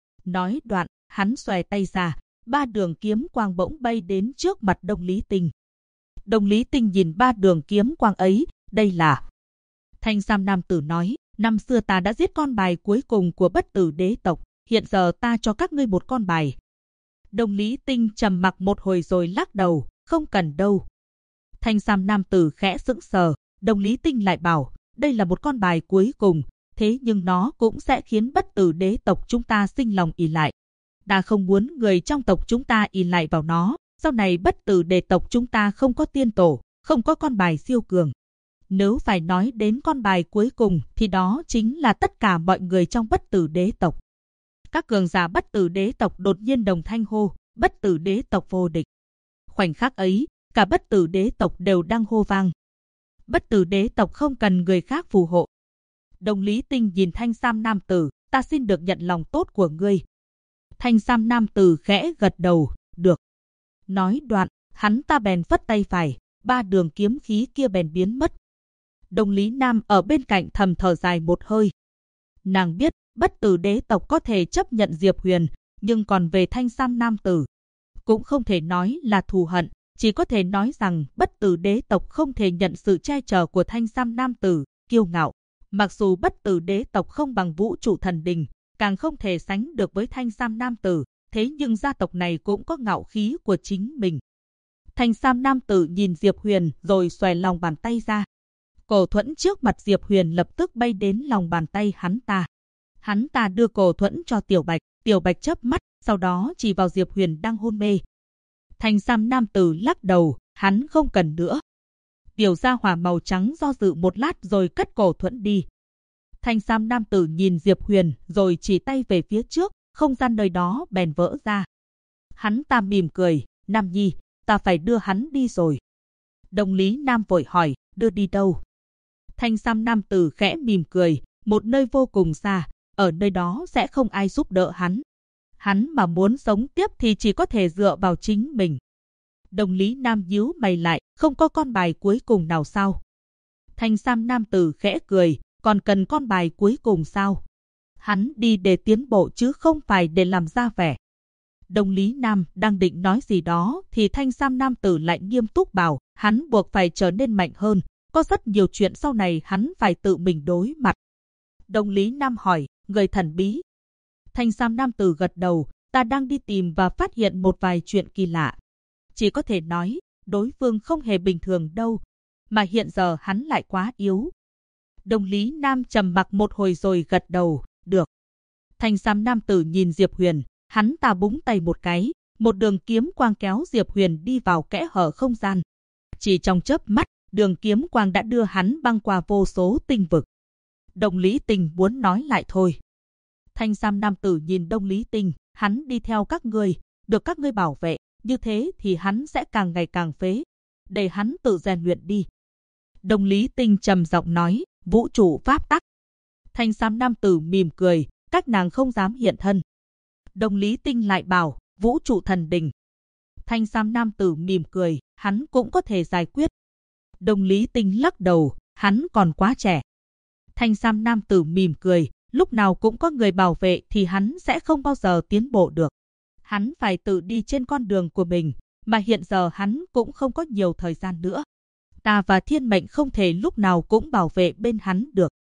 Nói đoạn, hắn xòe tay ra, ba đường kiếm quang bỗng bay đến trước mặt Đông Lý Tinh. Đông Lý Tinh nhìn ba đường kiếm quang ấy, đây là... Thanh sam nam tử nói, năm xưa ta đã giết con bài cuối cùng của Bất Tử Đế tộc, hiện giờ ta cho các ngươi một con bài. Đông Lý Tinh trầm mặc một hồi rồi lắc đầu, không cần đâu. Thanh sam nam tử khẽ sững sờ, Đông Lý Tinh lại bảo, đây là một con bài cuối cùng, thế nhưng nó cũng sẽ khiến Bất Tử Đế tộc chúng ta sinh lòng ỷ lại. Ta không muốn người trong tộc chúng ta ỷ lại vào nó, sau này Bất Tử Đế tộc chúng ta không có tiên tổ, không có con bài siêu cường. Nếu phải nói đến con bài cuối cùng thì đó chính là tất cả mọi người trong Bất Tử Đế tộc. Các cường giả Bất Tử Đế tộc đột nhiên đồng thanh hô, Bất Tử Đế tộc vô địch. Khoảnh khắc ấy, cả Bất Tử Đế tộc đều đang hô vang. Bất Tử Đế tộc không cần người khác phù hộ. Đông Lý Tinh nhìn thanh sam nam tử, ta xin được nhận lòng tốt của ngươi. Thanh sam nam tử khẽ gật đầu, được. Nói đoạn, hắn ta bèn phất tay phải, ba đường kiếm khí kia bèn biến mất. Đông Lý Nam ở bên cạnh thầm thở dài một hơi. Nàng biết Bất Tử Đế tộc có thể chấp nhận Diệp Huyền, nhưng còn về thanh sam nam tử, cũng không thể nói là thù hận, chỉ có thể nói rằng Bất Tử Đế tộc không thể nhận sự che chở của thanh sam nam tử, kiêu ngạo. Mặc dù Bất Tử Đế tộc không bằng Vũ Trụ Thần Đình, càng không thể sánh được với thanh sam nam tử, thế nhưng gia tộc này cũng có ngạo khí của chính mình. Thanh sam nam tử nhìn Diệp Huyền rồi xòe lòng bàn tay ra. Cổ thuẫn trước mặt Diệp Huyền lập tức bay đến lòng bàn tay hắn ta. Hắn ta đưa cổ thuẫn cho Tiểu Bạch chớp mắt, sau đó chỉ vào Diệp Huyền đang hôn mê. Thanh sam nam tử lắc đầu, hắn không cần nữa. Tiểu gia hỏa màu trắng do dự một lát rồi cất cổ thuẫn đi. Thanh sam nam tử nhìn Diệp Huyền rồi chỉ tay về phía trước, không gian nơi đó bèn vỡ ra. Hắn ta mỉm cười, Nam Nhi, ta phải đưa hắn đi rồi. Đông Lý Nam vội hỏi, đưa đi đâu? Thanh sam nam tử khẽ mỉm cười, một nơi vô cùng xa, ở nơi đó sẽ không ai giúp đỡ hắn. Hắn mà muốn sống tiếp thì chỉ có thể dựa vào chính mình. Đông Lý Nam nhíu mày lại, không có con bài cuối cùng nào sao? Thanh sam nam tử khẽ cười, còn cần con bài cuối cùng sao? Hắn đi để tiến bộ chứ không phải để làm ra vẻ. Đông Lý Nam đang định nói gì đó thì thanh sam nam tử lại nghiêm túc bảo, hắn buộc phải trở nên mạnh hơn, có rất nhiều chuyện sau này hắn phải tự mình đối mặt. Đông Lý Nam hỏi, người thần bí. Thanh sam nam tử gật đầu, ta đang đi tìm và phát hiện một vài chuyện kỳ lạ. Chỉ có thể nói, đối phương không hề bình thường đâu, mà hiện giờ hắn lại quá yếu. Đông Lý Nam trầm mặc một hồi rồi gật đầu, được. Thanh sam nam tử nhìn Diệp Huyền, hắn ta búng tay một cái, một đường kiếm quang kéo Diệp Huyền đi vào kẽ hở không gian. Chỉ trong chớp mắt, đường kiếm quang đã đưa hắn băng qua vô số tinh vực. Đông Lý Tinh muốn nói lại thôi. Thanh sam nam tử nhìn Đông Lý Tinh, hắn đi theo các ngươi, được các ngươi bảo vệ, như thế thì hắn sẽ càng ngày càng phế. Để hắn tự rèn luyện đi. Đông Lý Tinh trầm giọng nói, vũ trụ pháp tắc. Thanh sam nam tử mỉm cười, các nàng không dám hiện thân. Đông Lý Tinh lại bảo, Vũ Trụ Thần Đình. Thanh sam nam tử mỉm cười, hắn cũng có thể giải quyết. Đông Lý Tinh lắc đầu, hắn còn quá trẻ. Thanh sam nam tử mỉm cười, lúc nào cũng có người bảo vệ thì hắn sẽ không bao giờ tiến bộ được. Hắn phải tự đi trên con đường của mình, mà hiện giờ hắn cũng không có nhiều thời gian nữa. Ta và thiên mệnh không thể lúc nào cũng bảo vệ bên hắn được.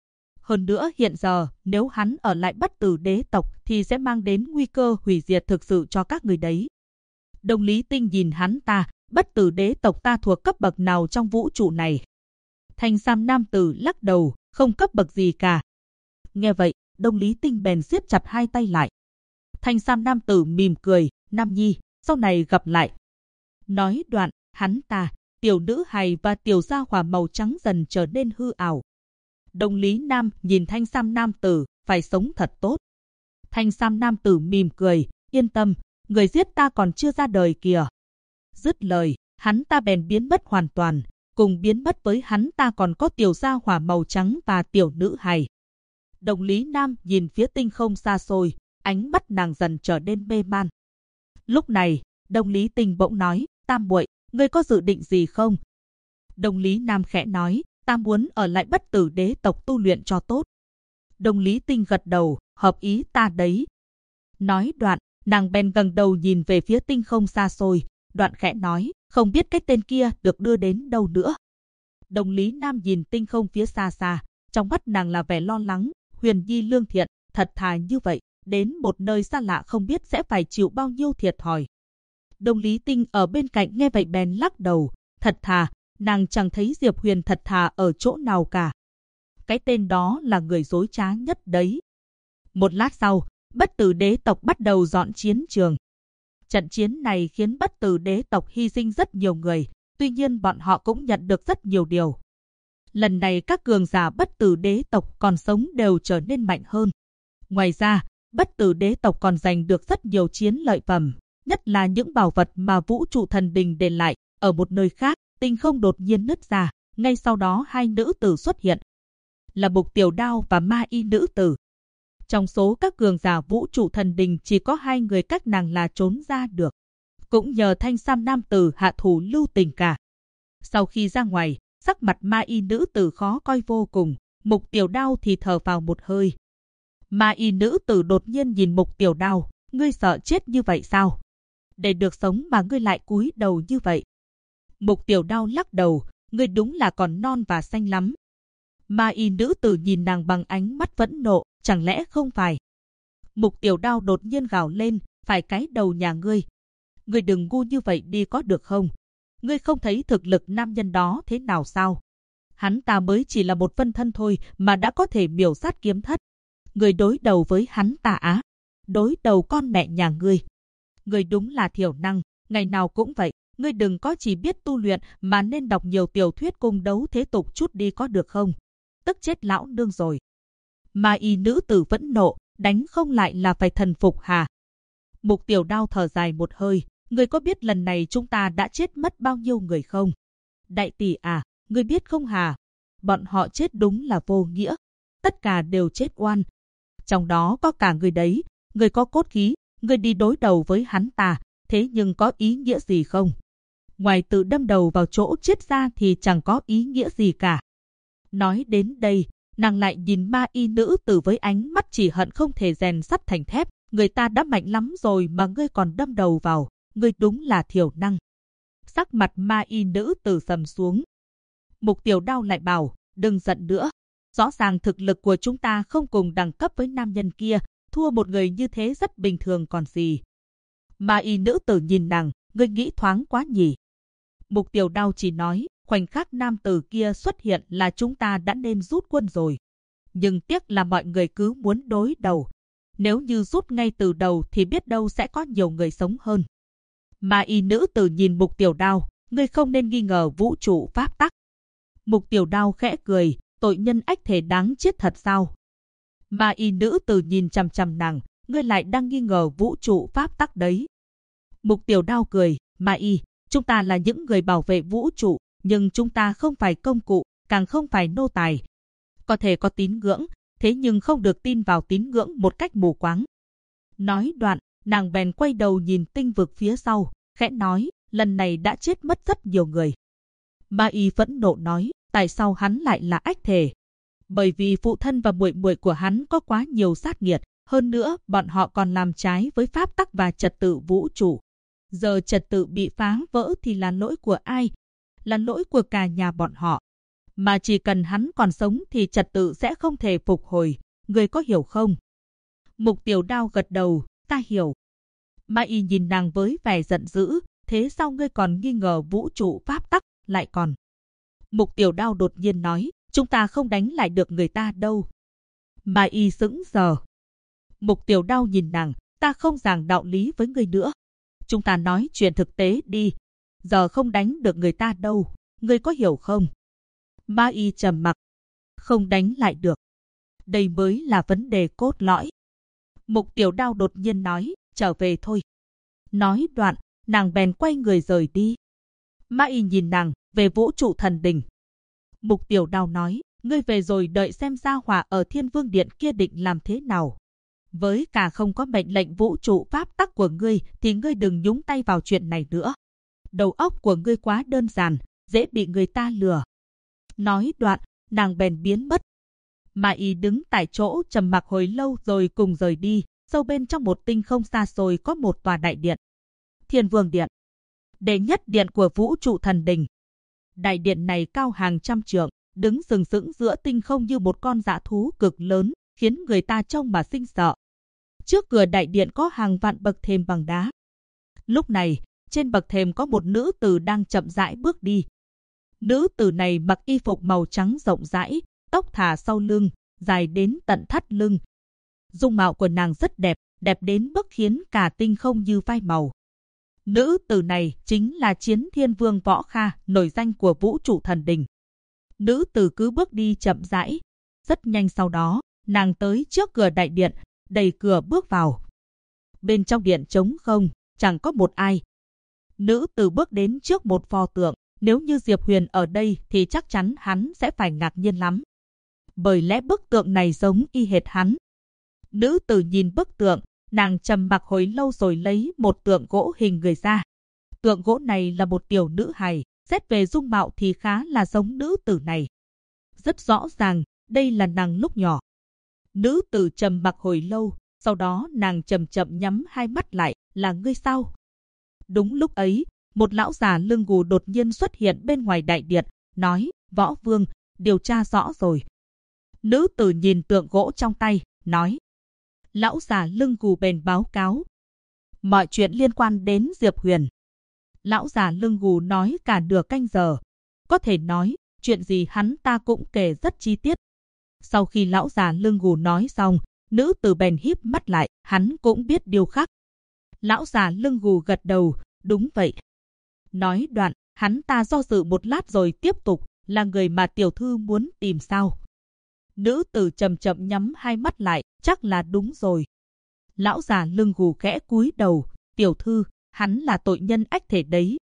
Hơn nữa hiện giờ, nếu hắn ở lại Bất Tử đế tộc thì sẽ mang đến nguy cơ hủy diệt thực sự cho các người đấy. Đông Lý Tinh nhìn hắn ta, Bất Tử đế tộc ta thuộc cấp bậc nào trong vũ trụ này? Thanh sam nam tử lắc đầu, không cấp bậc gì cả. Nghe vậy, Đông Lý Tinh bèn siết chặt hai tay lại. Thanh sam nam tử mỉm cười, Nam Nhi, sau này gặp lại. Nói đoạn, hắn ta, tiểu nữ hài và tiểu gia hỏa màu trắng dần trở nên hư ảo. Đông Lý Nam nhìn thanh sam nam tử, phải sống thật tốt. Thanh sam nam tử mỉm cười, yên tâm, người giết ta còn chưa ra đời kìa. Dứt lời, hắn ta bèn biến mất hoàn toàn, cùng biến mất với hắn ta còn có tiểu gia hỏa màu trắng và tiểu nữ hài. Đông Lý Nam nhìn phía tinh không xa xôi, ánh mắt nàng dần trở nên mê man. Lúc này, Đông Lý Tinh bỗng nói, Tam muội, ngươi có dự định gì không? Đông Lý Nam khẽ nói, ta muốn ở lại Bất Tử đế tộc tu luyện cho tốt. Đông Lý Tinh gật đầu, hợp ý ta đấy. Nói đoạn, nàng bèn ngẩng đầu nhìn về phía tinh không xa xôi, đoạn khẽ nói, không biết cái tên kia được đưa đến đâu nữa. Đông Lý Nam nhìn tinh không phía xa xa, trong mắt nàng là vẻ lo lắng, Huyền Nhi lương thiện, thật thà như vậy, đến một nơi xa lạ không biết sẽ phải chịu bao nhiêu thiệt thòi. Đông Lý Tinh ở bên cạnh nghe vậy bèn lắc đầu, thật thà, nàng chẳng thấy Diệp Huyền thật thà ở chỗ nào cả. Cái tên đó là người dối trá nhất đấy. Một lát sau, Bất Tử đế tộc bắt đầu dọn chiến trường. Trận chiến này khiến Bất Tử đế tộc hy sinh rất nhiều người, tuy nhiên bọn họ cũng nhận được rất nhiều điều. Lần này các cường giả Bất Tử đế tộc còn sống đều trở nên mạnh hơn. Ngoài ra, Bất Tử đế tộc còn giành được rất nhiều chiến lợi phẩm, nhất là những bảo vật mà Vũ trụ thần đình để lại. Ở một nơi khác, tinh không đột nhiên nứt ra, ngay sau đó hai nữ tử xuất hiện, là Mục Tiểu Đao và Ma Y nữ tử. Trong số các cường giả Vũ trụ thần đình chỉ có hai người các nàng là trốn ra được, cũng nhờ thanh sam nam tử hạ thủ lưu tình cả. Sau khi ra ngoài, sắc mặt Ma Y nữ tử khó coi vô cùng, Mục Tiểu Đao thì thở vào một hơi. Ma Y nữ tử đột nhiên nhìn Mục Tiểu Đao, ngươi sợ chết như vậy sao? Để được sống mà ngươi lại cúi đầu như vậy. Mục Tiểu Đao lắc đầu, ngươi đúng là còn non và xanh lắm. Ma Y nữ tử nhìn nàng bằng ánh mắt phẫn nộ, chẳng lẽ không phải? Mục Tiểu Đao đột nhiên gào lên, phải cái đầu nhà ngươi. Ngươi đừng ngu như vậy đi có được không? Ngươi không thấy thực lực nam nhân đó thế nào sao? Hắn ta mới chỉ là một phân thân thôi mà đã có thể miểu sát kiếm thất. Ngươi đối đầu với hắn ta á? Đối đầu con mẹ nhà ngươi. Ngươi đúng là thiểu năng, ngày nào cũng vậy. Ngươi đừng có chỉ biết tu luyện mà nên đọc nhiều tiểu thuyết cung đấu thế tục chút đi có được không? Tức chết lão nương rồi. Ma Y nữ tử vẫn nộ, đánh không lại là phải thần phục hà. Mục Tiểu Đao thở dài một hơi, ngươi có biết lần này chúng ta đã chết mất bao nhiêu người không? Đại tỷ à, ngươi biết không hà? Bọn họ chết đúng là vô nghĩa. Tất cả đều chết oan. Trong đó có cả ngươi đấy, ngươi có cốt khí, ngươi đi đối đầu với hắn ta, thế nhưng có ý nghĩa gì không? Ngoài tự đâm đầu vào chỗ chết ra thì chẳng có ý nghĩa gì cả. Nói đến đây, nàng lại nhìn Ma Y nữ tử với ánh mắt chỉ hận không thể rèn sắt thành thép. Người ta đã mạnh lắm rồi mà ngươi còn đâm đầu vào, ngươi đúng là thiểu năng. Sắc mặt Ma Y nữ tử sầm xuống. Mục Tiểu Đao lại bảo, đừng giận nữa. Rõ ràng thực lực của chúng ta không cùng đẳng cấp với nam nhân kia, thua một người như thế rất bình thường còn gì. Ma Y nữ tử nhìn nàng, ngươi nghĩ thoáng quá nhỉ. Mục Tiểu Đao chỉ nói, khoảnh khắc nam tử kia xuất hiện là chúng ta đã nên rút quân rồi. Nhưng tiếc là mọi người cứ muốn đối đầu. Nếu như rút ngay từ đầu thì biết đâu sẽ có nhiều người sống hơn. Ma Y nữ tử nhìn Mục Tiểu Đao, ngươi không nên nghi ngờ vũ trụ pháp tắc. Mục Tiểu Đao khẽ cười, tội nhân ách thể đáng chết thật sao? Ma Y nữ tử nhìn chằm chằm nàng, ngươi lại đang nghi ngờ vũ trụ pháp tắc đấy. Mục Tiểu Đao cười, Ma Y, chúng ta là những người bảo vệ vũ trụ, nhưng chúng ta không phải công cụ, càng không phải nô tài. Có thể có tín ngưỡng, thế nhưng không được tin vào tín ngưỡng một cách mù quáng. Nói đoạn, nàng bèn quay đầu nhìn tinh vực phía sau, khẽ nói, lần này đã chết mất rất nhiều người. Ma Y phẫn nộ nói, tại sao hắn lại là ách thể? Bởi vì phụ thân và muội muội của hắn có quá nhiều sát nghiệt, hơn nữa bọn họ còn làm trái với pháp tắc và trật tự vũ trụ. Giờ trật tự bị phá vỡ thì là lỗi của ai? Là lỗi của cả nhà bọn họ. Mà chỉ cần hắn còn sống thì trật tự sẽ không thể phục hồi. Ngươi có hiểu không? Mục Tiểu Đao gật đầu, ta hiểu. Mai Y nhìn nàng với vẻ giận dữ, thế sao ngươi còn nghi ngờ vũ trụ pháp tắc, lại còn. Mục Tiểu Đao đột nhiên nói, chúng ta không đánh lại được người ta đâu. Mai Y sững sờ. Mục Tiểu Đao nhìn nàng, ta không giảng đạo lý với ngươi nữa. Chúng ta nói chuyện thực tế đi. Giờ không đánh được người ta đâu, ngươi có hiểu không? Mai Y trầm mặc. Không đánh lại được. Đây mới là vấn đề cốt lõi. Mục Tiểu Đao đột nhiên nói, trở về thôi. Nói đoạn, nàng bèn quay người rời đi. Mai Y nhìn nàng, về vũ trụ thần đình. Mục Tiểu Đao nói, ngươi về rồi đợi xem gia hỏa ở Thiên Vương Điện kia định làm thế nào. Với cả không có mệnh lệnh vũ trụ pháp tắc của ngươi thì ngươi đừng nhúng tay vào chuyện này nữa. Đầu óc của ngươi quá đơn giản, dễ bị người ta lừa. Nói đoạn, nàng bèn biến mất. Mai Y đứng tại chỗ trầm mặc hồi lâu rồi cùng rời đi. Sâu bên trong một tinh không xa xôi có một tòa đại điện. Thiên Vương Điện, đệ nhất điện của vũ trụ thần đình. Đại điện này cao hàng trăm trượng, đứng sừng sững giữa tinh không như một con dã thú cực lớn, khiến người ta trông mà sinh sợ. Trước cửa đại điện có hàng vạn bậc thềm bằng đá. Lúc này, trên bậc thềm có một nữ tử đang chậm rãi bước đi. Nữ tử này mặc y phục màu trắng rộng rãi, tóc thả sau lưng, dài đến tận thắt lưng. Dung mạo của nàng rất đẹp, đẹp đến mức khiến cả tinh không như phai màu. Nữ tử này chính là Chiến Thiên Vương Võ Kha, nổi danh của vũ trụ thần đình. Nữ tử cứ bước đi chậm rãi. Rất nhanh sau đó, nàng tới trước cửa đại điện, đẩy cửa bước vào. Bên trong điện trống không, chẳng có một ai. Nữ tử bước đến trước một pho tượng. Nếu như Diệp Huyền ở đây thì chắc chắn hắn sẽ phải ngạc nhiên lắm. Bởi lẽ bức tượng này giống y hệt hắn. Nữ tử nhìn bức tượng, nàng trầm mặc hồi lâu rồi lấy một tượng gỗ hình người ra. Tượng gỗ này là một tiểu nữ hài, xét về dung mạo thì khá là giống nữ tử này. Rất rõ ràng, đây là nàng lúc nhỏ. Nữ tử trầm mặc hồi lâu, sau đó nàng chậm chậm nhắm hai mắt lại, là ngươi sao? Đúng lúc ấy, một lão già lưng gù đột nhiên xuất hiện bên ngoài đại điện, nói, Võ Vương, điều tra rõ rồi. Nữ tử nhìn tượng gỗ trong tay, nói. Lão già lưng gù bèn báo cáo. Mọi chuyện liên quan đến Diệp Huyền. Lão già lưng gù nói cả nửa canh giờ. Có thể nói, chuyện gì hắn ta cũng kể rất chi tiết. Sau khi lão già lưng gù nói xong, nữ tử bèn híp mắt lại, hắn cũng biết điều khác. Lão già lưng gù gật đầu, đúng vậy. Nói đoạn, hắn ta do dự một lát rồi tiếp tục, là người mà tiểu thư muốn tìm sao? Nữ tử chậm chậm nhắm hai mắt lại, chắc là đúng rồi. Lão già lưng gù khẽ cúi đầu, tiểu thư, hắn là tội nhân ách thể đấy.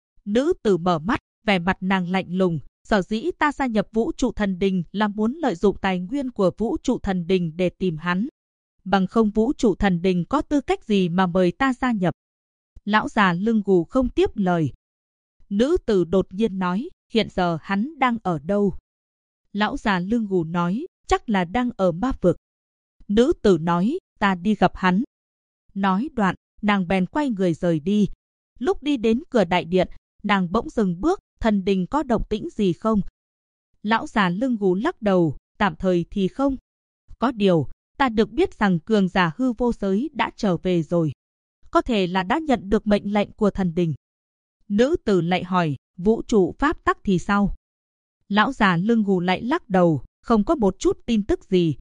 Nữ tử mở mắt, vẻ mặt nàng lạnh lùng, sở dĩ ta gia nhập vũ trụ thần đình là muốn lợi dụng tài nguyên của vũ trụ thần đình để tìm hắn. Bằng không vũ trụ thần đình có tư cách gì mà mời ta gia nhập? Lão già lưng gù không tiếp lời. Nữ tử đột nhiên nói, hiện giờ hắn đang ở đâu? Lão già lưng gù nói, chắc là đang ở ma vực. Nữ tử nói, ta đi gặp hắn. Nói đoạn, nàng bèn quay người rời đi. Lúc đi đến cửa đại điện, nàng bỗng dừng bước, thần đình có động tĩnh gì không? Lão già lưng gù lắc đầu, tạm thời thì không. Có điều, ta được biết rằng cường giả hư vô giới đã trở về rồi. Có thể là đã nhận được mệnh lệnh của thần đình. Nữ tử lại hỏi, vũ trụ pháp tắc thì sao? Lão già lưng gù lại lắc đầu, không có một chút tin tức gì.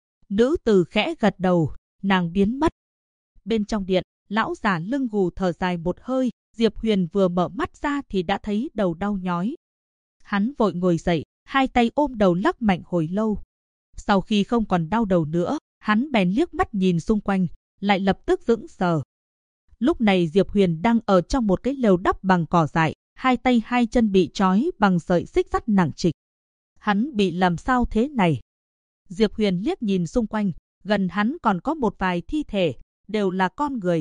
Nữ tử khẽ gật đầu, nàng biến mất. Bên trong điện, lão già lưng gù thở dài một hơi, Diệp Huyền vừa mở mắt ra thì đã thấy đầu đau nhói. Hắn vội ngồi dậy, hai tay ôm đầu lắc mạnh hồi lâu. Sau khi không còn đau đầu nữa, hắn bèn liếc mắt nhìn xung quanh, lại lập tức sững sờ. Lúc này Diệp Huyền đang ở trong một cái lều đắp bằng cỏ dại, hai tay hai chân bị trói bằng sợi xích sắt nặng trịch. Hắn bị làm sao thế này? Diệp Huyền liếc nhìn xung quanh, gần hắn còn có một vài thi thể, đều là con người.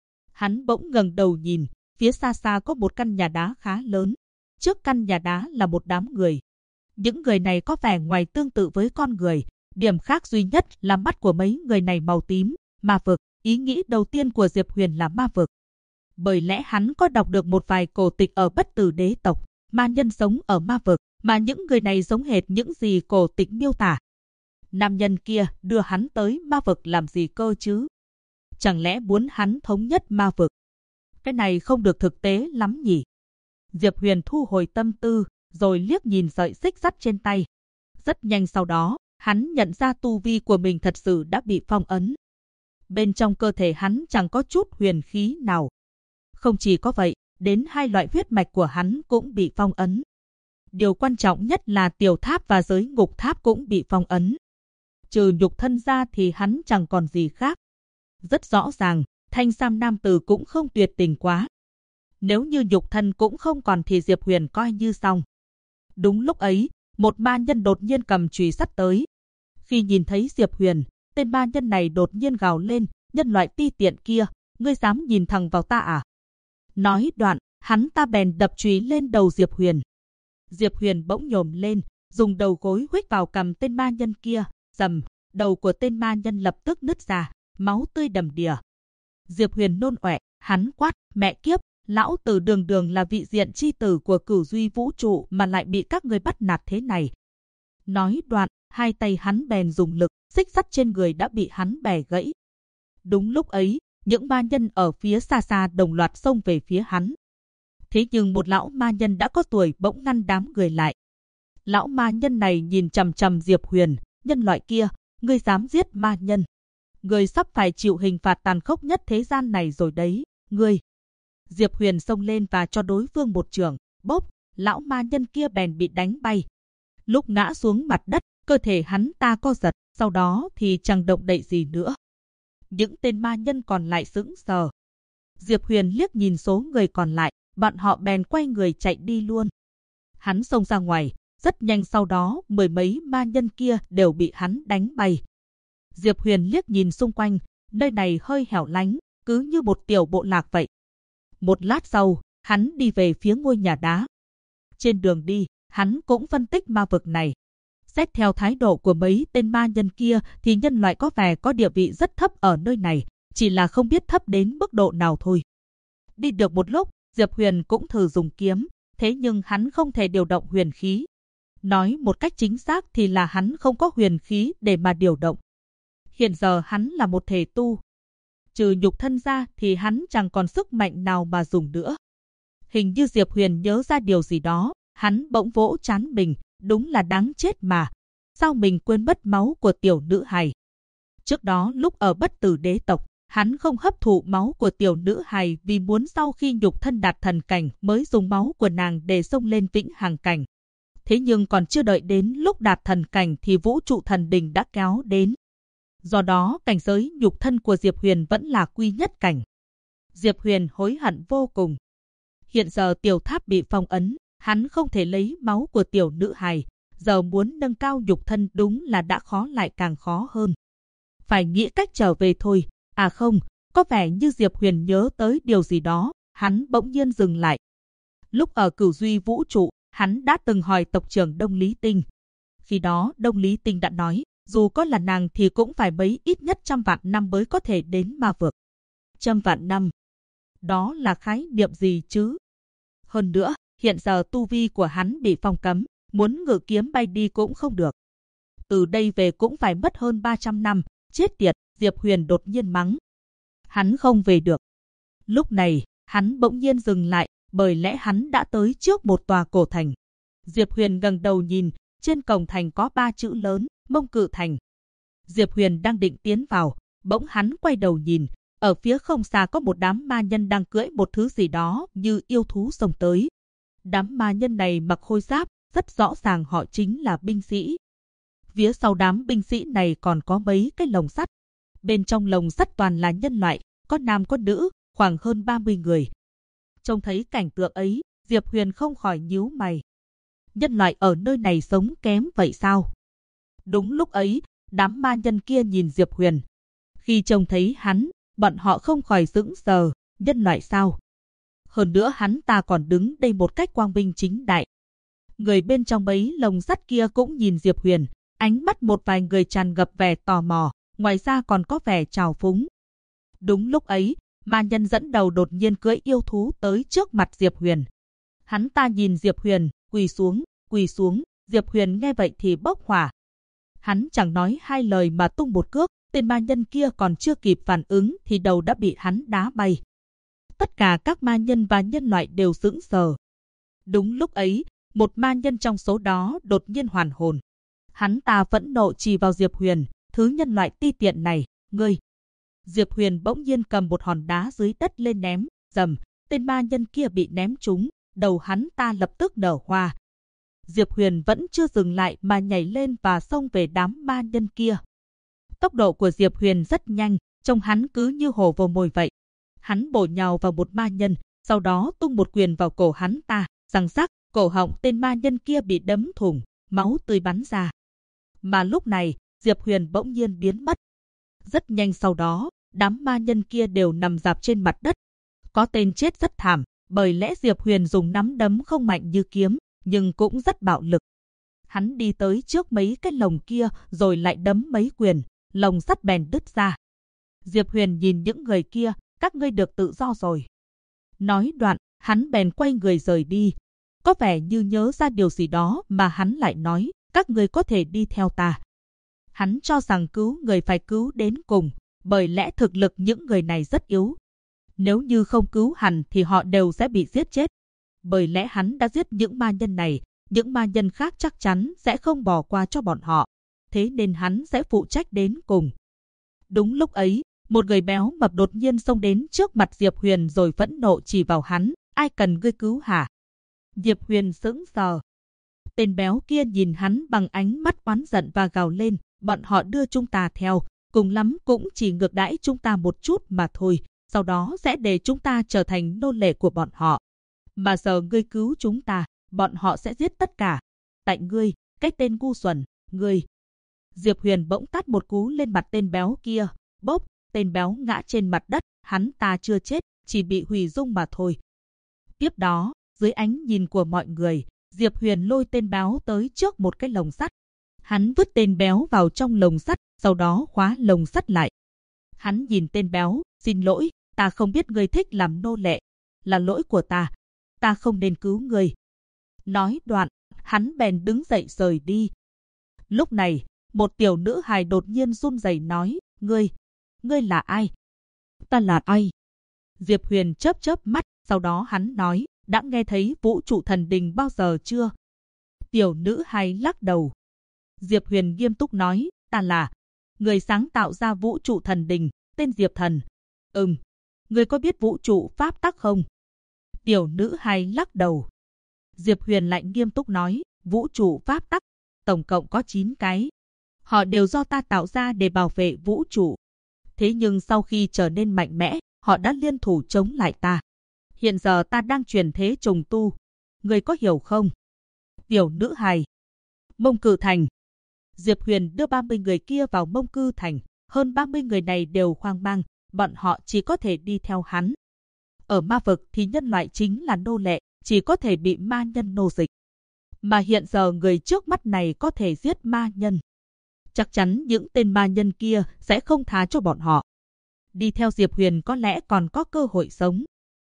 Hắn bỗng ngẩng đầu nhìn, phía xa xa có một căn nhà đá khá lớn. Trước căn nhà đá là một đám người. Những người này có vẻ ngoài tương tự với con người, điểm khác duy nhất là mắt của mấy người này màu tím, ma vực. Ý nghĩ đầu tiên của Diệp Huyền là ma vực. Bởi lẽ hắn có đọc được một vài cổ tịch ở Bất Tử Đế tộc, ma nhân sống ở ma vực, mà những người này giống hệt những gì cổ tịch miêu tả. Nam nhân kia đưa hắn tới ma vực làm gì cơ chứ? Chẳng lẽ muốn hắn thống nhất ma vực? Cái này không được thực tế lắm nhỉ? Diệp Huyền thu hồi tâm tư, rồi liếc nhìn sợi xích sắt trên tay. Rất nhanh sau đó, hắn nhận ra tu vi của mình thật sự đã bị phong ấn. Bên trong cơ thể hắn chẳng có chút huyền khí nào. Không chỉ có vậy, đến hai loại huyết mạch của hắn cũng bị phong ấn. Điều quan trọng nhất là tiểu tháp và giới ngục tháp cũng bị phong ấn. Trừ nhục thân ra thì hắn chẳng còn gì khác. Rất rõ ràng, thanh sam nam tử cũng không tuyệt tình quá. Nếu như nhục thân cũng không còn thì Diệp Huyền coi như xong. Đúng lúc ấy, một ma nhân đột nhiên cầm chùy sắt tới. Khi nhìn thấy Diệp Huyền, tên ma nhân này đột nhiên gào lên, nhân loại ti tiện kia, ngươi dám nhìn thẳng vào ta à? Nói đoạn, hắn ta bèn đập chùy lên đầu Diệp Huyền. Diệp Huyền bỗng nhổm lên, dùng đầu gối huých vào cằm tên ma nhân kia, rầm, đầu của tên ma nhân lập tức nứt ra, máu tươi đầm đìa. Diệp Huyền nôn ọe, hắn quát, mẹ kiếp, lão tử đường đường là vị diện chi tử của Cửu Duy vũ trụ mà lại bị các người bắt nạt thế này. Nói đoạn, hai tay hắn bèn dùng lực, xích sắt trên người đã bị hắn bẻ gãy. Đúng lúc ấy, những ma nhân ở phía xa xa đồng loạt xông về phía hắn. Thế nhưng một lão ma nhân đã có tuổi bỗng ngăn đám người lại. Lão ma nhân này nhìn chằm chằm Diệp Huyền, nhân loại kia, ngươi dám giết ma nhân. Ngươi sắp phải chịu hình phạt tàn khốc nhất thế gian này rồi đấy, ngươi. Diệp Huyền xông lên và cho đối phương một chưởng, bốp, lão ma nhân kia bèn bị đánh bay. Lúc ngã xuống mặt đất, cơ thể hắn ta co giật, sau đó thì chẳng động đậy gì nữa. Những tên ma nhân còn lại sững sờ. Diệp Huyền liếc nhìn số người còn lại, bọn họ bèn quay người chạy đi luôn. Hắn xông ra ngoài, rất nhanh sau đó mười mấy ma nhân kia đều bị hắn đánh bay. Diệp Huyền liếc nhìn xung quanh, nơi này hơi hẻo lánh, cứ như một tiểu bộ lạc vậy. Một lát sau, hắn đi về phía ngôi nhà đá. Trên đường đi, hắn cũng phân tích ma vực này. Xét theo thái độ của mấy tên ma nhân kia thì nhân loại có vẻ có địa vị rất thấp ở nơi này, chỉ là không biết thấp đến mức độ nào thôi. Đi được một lúc, Diệp Huyền cũng thử dùng kiếm, thế nhưng hắn không thể điều động huyền khí. Nói một cách chính xác thì là hắn không có huyền khí để mà điều động. Hiện giờ hắn là một thể tu. Trừ nhục thân ra thì hắn chẳng còn sức mạnh nào mà dùng nữa. Hình như Diệp Huyền nhớ ra điều gì đó, hắn bỗng vỗ trán mình, đúng là đáng chết mà. Sao mình quên mất máu của tiểu nữ hài? Trước đó lúc ở Bất Tử Đế tộc, hắn không hấp thụ máu của tiểu nữ hài vì muốn sau khi nhục thân đạt thần cảnh mới dùng máu của nàng để xông lên vĩnh hằng cảnh. Thế nhưng còn chưa đợi đến lúc đạt thần cảnh thì vũ trụ thần đình đã kéo đến. Do đó cảnh giới nhục thân của Diệp Huyền vẫn là quy nhất cảnh. Diệp Huyền hối hận vô cùng. Hiện giờ tiểu tháp bị phong ấn, hắn không thể lấy máu của tiểu nữ hài, giờ muốn nâng cao nhục thân đúng là đã khó lại càng khó hơn. Phải nghĩ cách trở về thôi. À không, có vẻ như Diệp Huyền nhớ tới điều gì đó, hắn bỗng nhiên dừng lại. Lúc ở Cửu Duy vũ trụ, hắn đã từng hỏi tộc trưởng Đông Lý Tinh. Khi đó Đông Lý Tinh đã nói, dù có là nàng thì cũng phải mấy ít nhất 100 vạn năm mới có thể đến ma vực. 100 vạn năm. Đó là khái niệm gì chứ? Hơn nữa, hiện giờ tu vi của hắn bị phong cấm, muốn ngự kiếm bay đi cũng không được. Từ đây về cũng phải mất hơn 300 năm, chết tiệt, Diệp Huyền đột nhiên mắng. Hắn không về được. Lúc này, hắn bỗng nhiên dừng lại, bởi lẽ hắn đã tới trước một tòa cổ thành. Diệp Huyền ngẩng đầu nhìn, trên cổng thành có 3 chữ lớn, Mông Cự Thành. Diệp Huyền đang định tiến vào, bỗng hắn quay đầu nhìn, ở phía không xa có một đám ma nhân đang cưỡi một thứ gì đó như yêu thú xông tới. Đám ma nhân này mặc khôi giáp, rất rõ ràng họ chính là binh sĩ. Phía sau đám binh sĩ này còn có mấy cái lồng sắt. Bên trong lồng sắt toàn là nhân loại, có nam có nữ, khoảng hơn 30 người. Trông thấy cảnh tượng ấy, Diệp Huyền không khỏi nhíu mày. Nhân loại ở nơi này sống kém vậy sao? Đúng lúc ấy, đám ma nhân kia nhìn Diệp Huyền. Khi trông thấy hắn, bọn họ không khỏi sững sờ, nhân loại sao? Hơn nữa hắn ta còn đứng đây một cách quang minh chính đại. Người bên trong mấy lồng sắt kia cũng nhìn Diệp Huyền, ánh mắt một vài người tràn ngập vẻ tò mò, ngoài ra còn có vẻ trào phúng. Đúng lúc ấy, ma nhân dẫn đầu đột nhiên cưỡi yêu thú tới trước mặt Diệp Huyền. Hắn ta nhìn Diệp Huyền, quỳ xuống, quỳ xuống. Diệp Huyền nghe vậy thì bốc hỏa. Hắn chẳng nói hai lời mà tung một cước, tên ma nhân kia còn chưa kịp phản ứng thì đầu đã bị hắn đá bay. Tất cả các ma nhân và nhân loại đều sững sờ. Đúng lúc ấy, một ma nhân trong số đó đột nhiên hoàn hồn. Hắn ta phẫn nộ chỉ vào Diệp Huyền, thứ nhân loại ti tiện này, ngươi. Diệp Huyền bỗng nhiên cầm một hòn đá dưới đất lên ném, rầm, tên ma nhân kia bị ném trúng, đầu hắn ta lập tức nở hoa. Diệp Huyền vẫn chưa dừng lại mà nhảy lên và xông về đám ma nhân kia. Tốc độ của Diệp Huyền rất nhanh, trông hắn cứ như hổ vồ mồi vậy. Hắn bổ nhào vào một ma nhân, sau đó tung một quyền vào cổ hắn ta, răng rắc, cổ họng tên ma nhân kia bị đấm thủng, máu tươi bắn ra. Mà lúc này, Diệp Huyền bỗng nhiên biến mất. Rất nhanh sau đó, đám ma nhân kia đều nằm rạp trên mặt đất. Có tên chết rất thảm, bởi lẽ Diệp Huyền dùng nắm đấm không mạnh như kiếm, nhưng cũng rất bạo lực. Hắn đi tới trước mấy cái lồng kia rồi lại đấm mấy quyền, lồng sắt bèn đứt ra. Diệp Huyền nhìn những người kia, các ngươi được tự do rồi. Nói đoạn, hắn bèn quay người rời đi. Có vẻ như nhớ ra điều gì đó mà hắn lại nói, các ngươi có thể đi theo ta. Hắn cho rằng cứu người phải cứu đến cùng, bởi lẽ thực lực những người này rất yếu. Nếu như không cứu hẳn thì họ đều sẽ bị giết chết. Bởi lẽ hắn đã giết những ma nhân này, những ma nhân khác chắc chắn sẽ không bỏ qua cho bọn họ. Thế nên hắn sẽ phụ trách đến cùng. Đúng lúc ấy, một người béo mập đột nhiên xông đến trước mặt Diệp Huyền rồi phẫn nộ chỉ vào hắn, ai cần ngươi cứu hả? Diệp Huyền sững sờ. Tên béo kia nhìn hắn bằng ánh mắt oán giận và gào lên, bọn họ đưa chúng ta theo, cùng lắm cũng chỉ ngược đãi chúng ta một chút mà thôi, sau đó sẽ để chúng ta trở thành nô lệ của bọn họ. Mà giờ ngươi cứu chúng ta, bọn họ sẽ giết tất cả. Tại ngươi, cái tên ngu xuẩn, ngươi. Diệp Huyền bỗng tát một cú lên mặt tên béo kia, bốp, tên béo ngã trên mặt đất, hắn ta chưa chết, chỉ bị hủy dung mà thôi. Tiếp đó, dưới ánh nhìn của mọi người, Diệp Huyền lôi tên béo tới trước một cái lồng sắt. Hắn vứt tên béo vào trong lồng sắt, sau đó khóa lồng sắt lại. Hắn nhìn tên béo, xin lỗi, ta không biết ngươi thích làm nô lệ. Là lỗi của ta không nên cứu ngươi. Nói đoạn, hắn bèn đứng dậy rời đi. Lúc này, một tiểu nữ hài đột nhiên run rẩy nói, ngươi là ai? Ta là ai? Diệp Huyền chớp chớp mắt, sau đó hắn nói, đã nghe thấy vũ trụ thần đình bao giờ chưa? Tiểu nữ hài lắc đầu. Diệp Huyền nghiêm túc nói, ta là người sáng tạo ra vũ trụ thần đình, tên Diệp Thần. Ngươi có biết vũ trụ pháp tắc không? Tiểu nữ hài lắc đầu. Diệp Huyền lại nghiêm túc nói, vũ trụ pháp tắc, tổng cộng có 9 cái. Họ đều do ta tạo ra để bảo vệ vũ trụ. Thế nhưng sau khi trở nên mạnh mẽ, họ đã liên thủ chống lại ta. Hiện giờ ta đang chuyển thế trùng tu. Ngươi có hiểu không? Tiểu nữ hài. Mông Cự Thành. Diệp Huyền đưa 30 người kia vào Mông Cự Thành. Hơn 30 người này đều hoang mang, bọn họ chỉ có thể đi theo hắn. Ở ma vực thì nhân loại chính là nô lệ, chỉ có thể bị ma nhân nô dịch. Mà hiện giờ người trước mắt này có thể giết ma nhân. Chắc chắn những tên ma nhân kia sẽ không tha cho bọn họ. Đi theo Diệp Huyền có lẽ còn có cơ hội sống.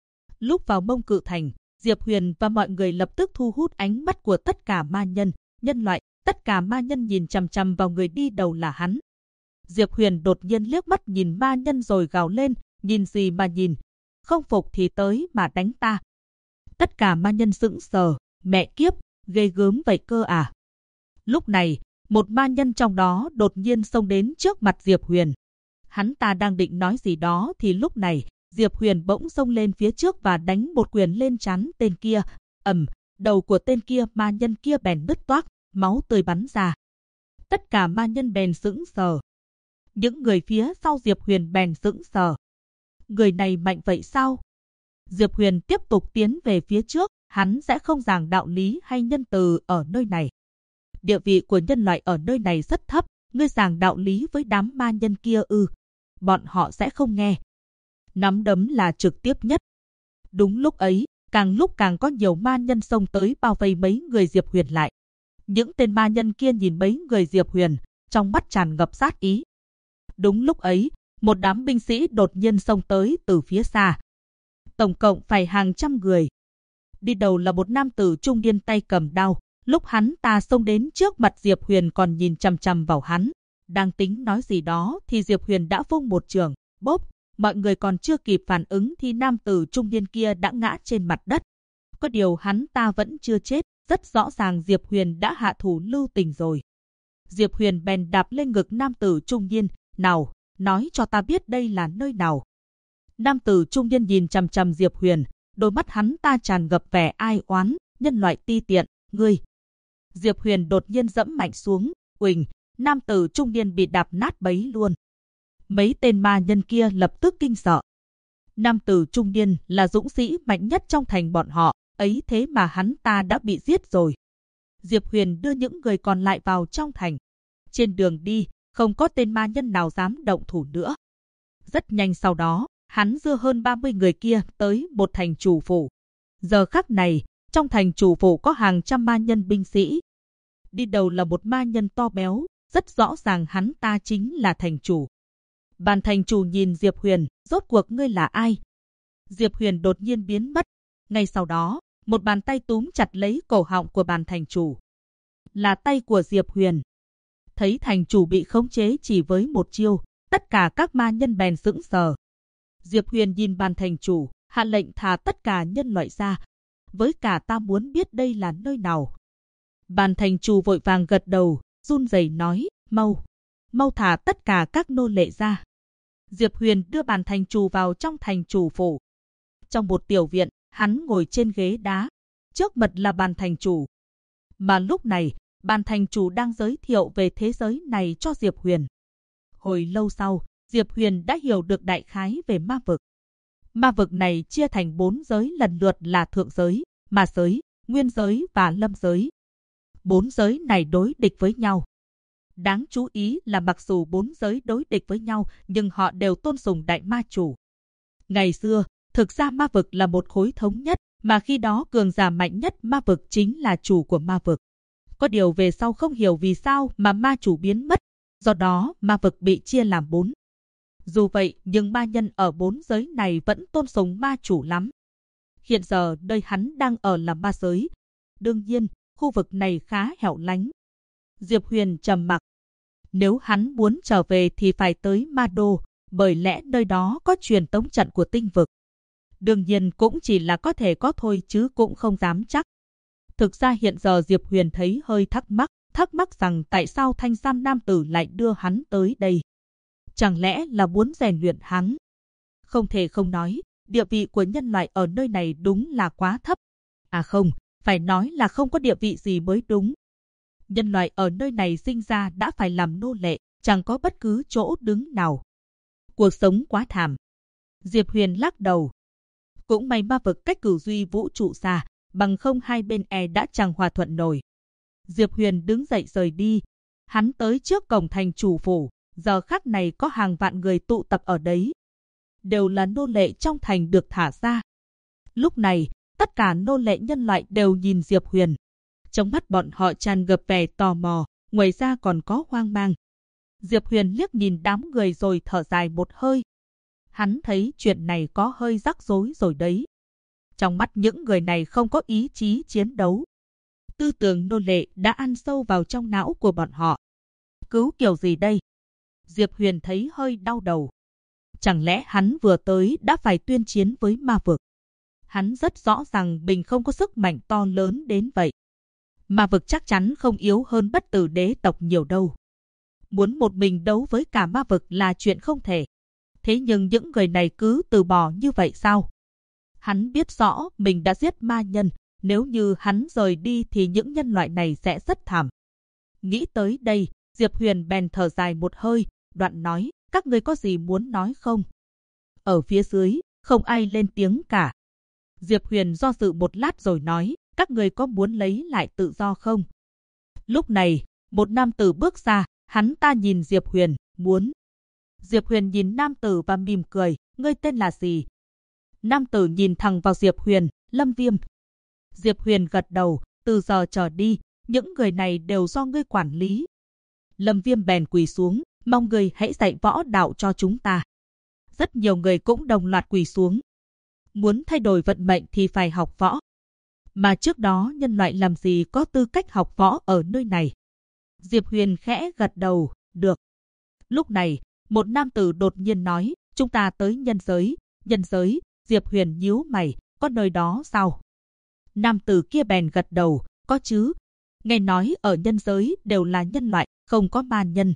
Lúc vào Mông Cự Thành, Diệp Huyền và mọi người lập tức thu hút ánh mắt của tất cả ma nhân, nhân loại. Tất cả ma nhân nhìn chằm chằm vào người đi đầu là hắn. Diệp Huyền đột nhiên liếc mắt nhìn ma nhân rồi gào lên, nhìn gì mà nhìn, không phục thì tới mà đánh ta. Tất cả ma nhân sững sờ, mẹ kiếp, ghê gớm vậy cơ à. Lúc này, một ma nhân trong đó đột nhiên xông đến trước mặt Diệp Huyền. Hắn ta đang định nói gì đó thì lúc này, Diệp Huyền bỗng xông lên phía trước và đánh một quyền lên trán tên kia. Đầu của tên kia ma nhân kia bèn nứt toác, máu tươi bắn ra. Tất cả ma nhân bèn sững sờ. Những người phía sau Diệp Huyền bèn sững sờ. Người này mạnh vậy sao? Diệp Huyền tiếp tục tiến về phía trước, hắn sẽ không giảng đạo lý hay nhân từ ở nơi này. Địa vị của nhân loại ở nơi này rất thấp, ngươi giảng đạo lý với đám ma nhân kia bọn họ sẽ không nghe. Nắm đấm là trực tiếp nhất. Đúng lúc ấy, lúc càng có nhiều ma nhân xông tới bao vây mấy người Diệp Huyền lại. Những tên ma nhân kia nhìn mấy người Diệp Huyền, trong mắt tràn ngập sát ý. Đúng lúc ấy, một đám binh sĩ đột nhiên xông tới từ phía xa. Tổng cộng phải hàng trăm người. Đi đầu là một nam tử trung niên tay cầm đao, Lúc hắn ta xông đến trước mặt Diệp Huyền còn nhìn chằm chằm vào hắn. Đang tính nói gì đó thì Diệp Huyền đã vung một chưởng, bốp. Mọi người còn chưa kịp phản ứng thì nam tử trung niên kia đã ngã trên mặt đất. Có điều hắn ta vẫn chưa chết, rất rõ ràng Diệp Huyền đã hạ thủ lưu tình rồi. Diệp Huyền bèn đạp lên ngực nam tử trung niên, nào, nói cho ta biết đây là nơi nào. Nam tử trung niên nhìn chằm chằm Diệp Huyền, đôi mắt hắn ta tràn ngập vẻ ai oán, nhân loại ti tiện, ngươi. Diệp Huyền đột nhiên dẫm mạnh xuống, uỳnh, nam tử trung niên bị đạp nát bấy luôn. Mấy tên ma nhân kia lập tức kinh sợ. Nam tử trung niên là dũng sĩ mạnh nhất trong thành bọn họ, ấy thế mà hắn ta đã bị giết rồi. Diệp Huyền đưa những người còn lại vào trong thành. Trên đường đi, không có tên ma nhân nào dám động thủ nữa. Rất nhanh sau đó, hắn đưa hơn 30 người kia tới một thành chủ phủ. Giờ khắc này, trong thành chủ phủ có hàng trăm ma nhân binh sĩ. Đi đầu là một ma nhân to béo, rất rõ ràng hắn ta chính là thành chủ. Bàn thành chủ nhìn Diệp Huyền, rốt cuộc ngươi là ai? Diệp Huyền đột nhiên biến mất. Ngay sau đó, một bàn tay túm chặt lấy cổ họng của bàn thành chủ. Là tay của Diệp Huyền. Thấy thành chủ bị khống chế chỉ với một chiêu, tất cả các ma nhân bèn sững sờ. Diệp Huyền nhìn bàn thành chủ, hạ lệnh thả tất cả nhân loại ra. Với cả ta muốn biết đây là nơi nào. Bàn thành chủ vội vàng gật đầu, run rẩy nói, mau thả tất cả các nô lệ ra. Diệp Huyền đưa bàn thành chủ vào trong thành chủ phủ. Trong một tiểu viện, hắn ngồi trên ghế đá. Trước mặt là bàn thành chủ. Mà lúc này, bàn thành chủ đang giới thiệu về thế giới này cho Diệp Huyền. Hồi lâu sau, Diệp Huyền đã hiểu được đại khái về ma vực. Ma vực này chia thành 4 giới lần lượt là thượng giới, ma giới, nguyên giới và lâm giới. 4 giới này đối địch với nhau. Đáng chú ý là mặc dù 4 giới đối địch với nhau, nhưng họ đều tôn sùng đại ma chủ. Ngày xưa, thực ra ma vực là một khối thống nhất, mà khi đó cường giả mạnh nhất ma vực chính là chủ của ma vực. Có điều về sau không hiểu vì sao mà ma chủ biến mất, do đó ma vực bị chia làm 4. Dù vậy, nhưng ma nhân ở 4 giới này vẫn tôn sùng ma chủ lắm. Hiện giờ nơi hắn đang ở là ma giới. Đương nhiên, khu vực này khá hẻo lánh. Diệp Huyền trầm mặc. Nếu hắn muốn trở về thì phải tới Ma Đô, bởi lẽ nơi đó có truyền tống trận của tinh vực. Đương nhiên cũng chỉ là có thể có thôi chứ cũng không dám chắc. Thực ra hiện giờ Diệp Huyền thấy hơi thắc mắc rằng tại sao thanh sam nam tử lại đưa hắn tới đây. Chẳng lẽ là muốn rèn luyện hắn? Không thể không nói, địa vị của nhân loại ở nơi này đúng là quá thấp. À không, phải nói là không có địa vị gì mới đúng. Nhân loại ở nơi này sinh ra đã phải làm nô lệ, chẳng có bất cứ chỗ đứng nào. Cuộc sống quá thảm. Diệp Huyền lắc đầu. Cũng may ma vực cách cửu duy vũ trụ xa, bằng không hai bên đã chẳng hòa thuận nổi. Diệp Huyền đứng dậy rời đi. Hắn tới trước cổng thành chủ phủ, giờ khắc này có hàng vạn người tụ tập ở đấy. Đều là nô lệ trong thành được thả ra. Lúc này, tất cả nô lệ nhân loại đều nhìn Diệp Huyền. Trong mắt bọn họ tràn ngập vẻ tò mò, ngoài ra còn có hoang mang. Diệp Huyền liếc nhìn đám người rồi thở dài một hơi. Hắn thấy chuyện này có hơi rắc rối rồi đấy. Trong mắt những người này không có ý chí chiến đấu. Tư tưởng nô lệ đã ăn sâu vào trong não của bọn họ. Cứu kiểu gì đây? Diệp Huyền thấy hơi đau đầu. Chẳng lẽ hắn vừa tới đã phải tuyên chiến với ma vực? Hắn rất rõ ràng mình không có sức mạnh to lớn đến vậy. Ma vực chắc chắn không yếu hơn bất tử đế tộc nhiều đâu. Muốn một mình đấu với cả ma vực là chuyện không thể. Thế nhưng những người này cứ từ bỏ như vậy sao? Hắn biết rõ mình đã giết ma nhân, nếu như hắn rời đi thì những nhân loại này sẽ rất thảm. Nghĩ tới đây, Diệp Huyền bèn thở dài một hơi, đoạn nói, các ngươi có gì muốn nói không? Ở phía dưới, không ai lên tiếng cả. Diệp Huyền do dự một lát rồi nói, các ngươi có muốn lấy lại tự do không? Lúc này, một nam tử bước ra, hắn ta nhìn Diệp Huyền, muốn. Diệp Huyền nhìn nam tử và mỉm cười, ngươi tên là gì? Nam tử nhìn thẳng vào Diệp Huyền, Lâm Viêm. Diệp Huyền gật đầu, từ giờ trở đi, những người này đều do ngươi quản lý. Lâm Viêm bèn quỳ xuống, mong ngươi hãy dạy võ đạo cho chúng ta. Rất nhiều người cũng đồng loạt quỳ xuống. Muốn thay đổi vận mệnh thì phải học võ. Mà trước đó nhân loại làm gì có tư cách học võ ở nơi này? Diệp Huyền khẽ gật đầu, được. Lúc này, một nam tử đột nhiên nói, chúng ta tới nhân giới. Nhân giới, Diệp Huyền nhíu mày, có nơi đó sao? Nam tử kia bèn gật đầu, có chứ. Nghe nói ở nhân giới đều là nhân loại, không có ma nhân.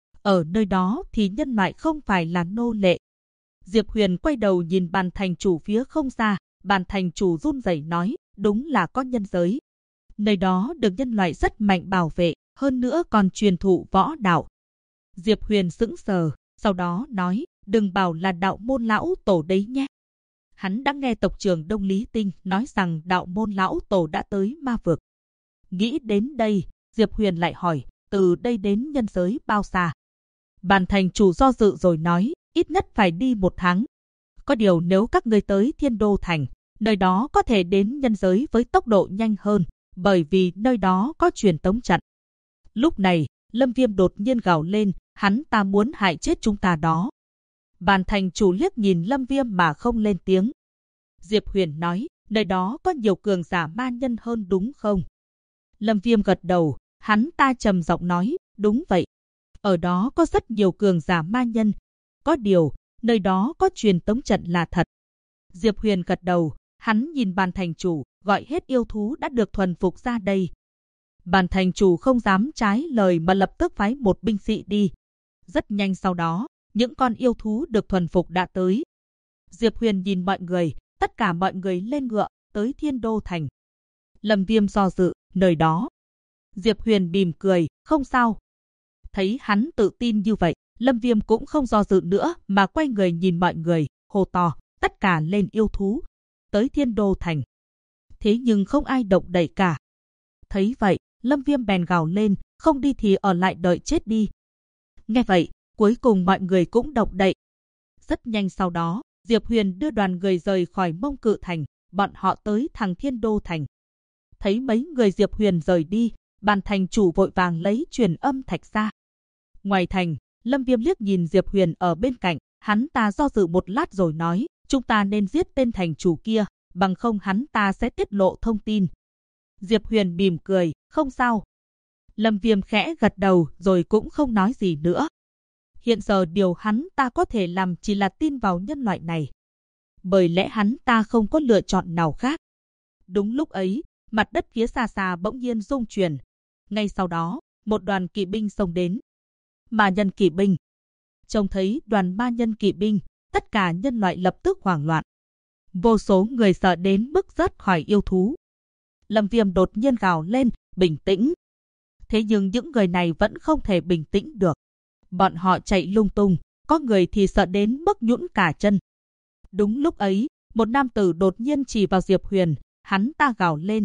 Ở nơi đó thì nhân loại không phải là nô lệ. Diệp Huyền quay đầu nhìn bàn thành chủ phía không xa, bàn thành chủ run rẩy nói, đúng là có nhân giới. Nơi đó được nhân loại rất mạnh bảo vệ, hơn nữa còn truyền thụ võ đạo. Diệp Huyền sững sờ, sau đó nói, đừng bảo là đạo môn lão tổ đấy nhé. Hắn đã nghe tộc trưởng Đông Lý Tinh nói rằng đạo môn lão tổ đã tới ma vực. Nghĩ đến đây, Diệp Huyền lại hỏi, từ đây đến nhân giới bao xa? Bàn thành chủ do dự rồi nói, ít nhất phải đi 1 tháng. Có điều nếu các ngươi tới Thiên Đô Thành, nơi đó có thể đến nhân giới với tốc độ nhanh hơn, bởi vì nơi đó có truyền tống trận. Lúc này, Lâm Viêm đột nhiên gào lên, hắn ta muốn hại chết chúng ta đó. Bàn thành chủ liếc nhìn Lâm Viêm mà không lên tiếng. Diệp Huyền nói, nơi đó có nhiều cường giả ma nhân hơn đúng không? Lâm Viêm gật đầu, hắn ta trầm giọng nói, đúng vậy. Ở đó có rất nhiều cường giả ma nhân. Có điều, nơi đó có truyền tống trận là thật. Diệp Huyền gật đầu, hắn nhìn bàn thành chủ, gọi hết yêu thú đã được thuần phục ra đây. Bàn thành chủ không dám trái lời mà lập tức phái một binh sĩ đi. Rất nhanh sau đó, những con yêu thú được thuần phục đã tới. Diệp Huyền nhìn mọi người, tất cả mọi người lên ngựa, tới Thiên Đô Thành. Lâm Viêm do dự, nơi đó. Diệp Huyền mỉm cười, không sao. Thấy hắn tự tin như vậy, Lâm Viêm cũng không do dự nữa mà quay người nhìn mọi người, hô to, tất cả lên yêu thú, tới Thiên Đô Thành. Thế nhưng không ai động đậy cả. Thấy vậy, Lâm Viêm bèn gào lên, không đi thì ở lại đợi chết đi. Nghe vậy, cuối cùng mọi người cũng động đậy. Rất nhanh sau đó, Diệp Huyền đưa đoàn người rời khỏi Mông Cự Thành, bọn họ tới thằng Thiên Đô Thành. Thấy mấy người Diệp Huyền rời đi, bàn thành chủ vội vàng lấy truyền âm thạch ra. Ngoài thành, Lâm Viêm liếc nhìn Diệp Huyền ở bên cạnh, hắn ta do dự một lát rồi nói, chúng ta nên giết tên thành chủ kia, bằng không hắn ta sẽ tiết lộ thông tin. Diệp Huyền mỉm cười, không sao. Lâm Viêm khẽ gật đầu rồi cũng không nói gì nữa. Hiện giờ điều hắn ta có thể làm chỉ là tin vào nhân loại này. Bởi lẽ hắn ta không có lựa chọn nào khác. Đúng lúc ấy, mặt đất phía xa xa bỗng nhiên rung chuyển. Ngay sau đó, một đoàn kỵ binh xông đến. Ma nhân kỵ binh. Trông thấy đoàn ma nhân kỵ binh, tất cả nhân loại lập tức hoảng loạn. Vô số người sợ đến mức rớt khỏi yêu thú. Lâm Viêm đột nhiên gào lên, bình tĩnh. Thế nhưng những người này vẫn không thể bình tĩnh được. Bọn họ chạy lung tung, có người thì sợ đến mức nhũn cả chân. Đúng lúc ấy, một nam tử đột nhiên chỉ vào Diệp Huyền, hắn ta gào lên,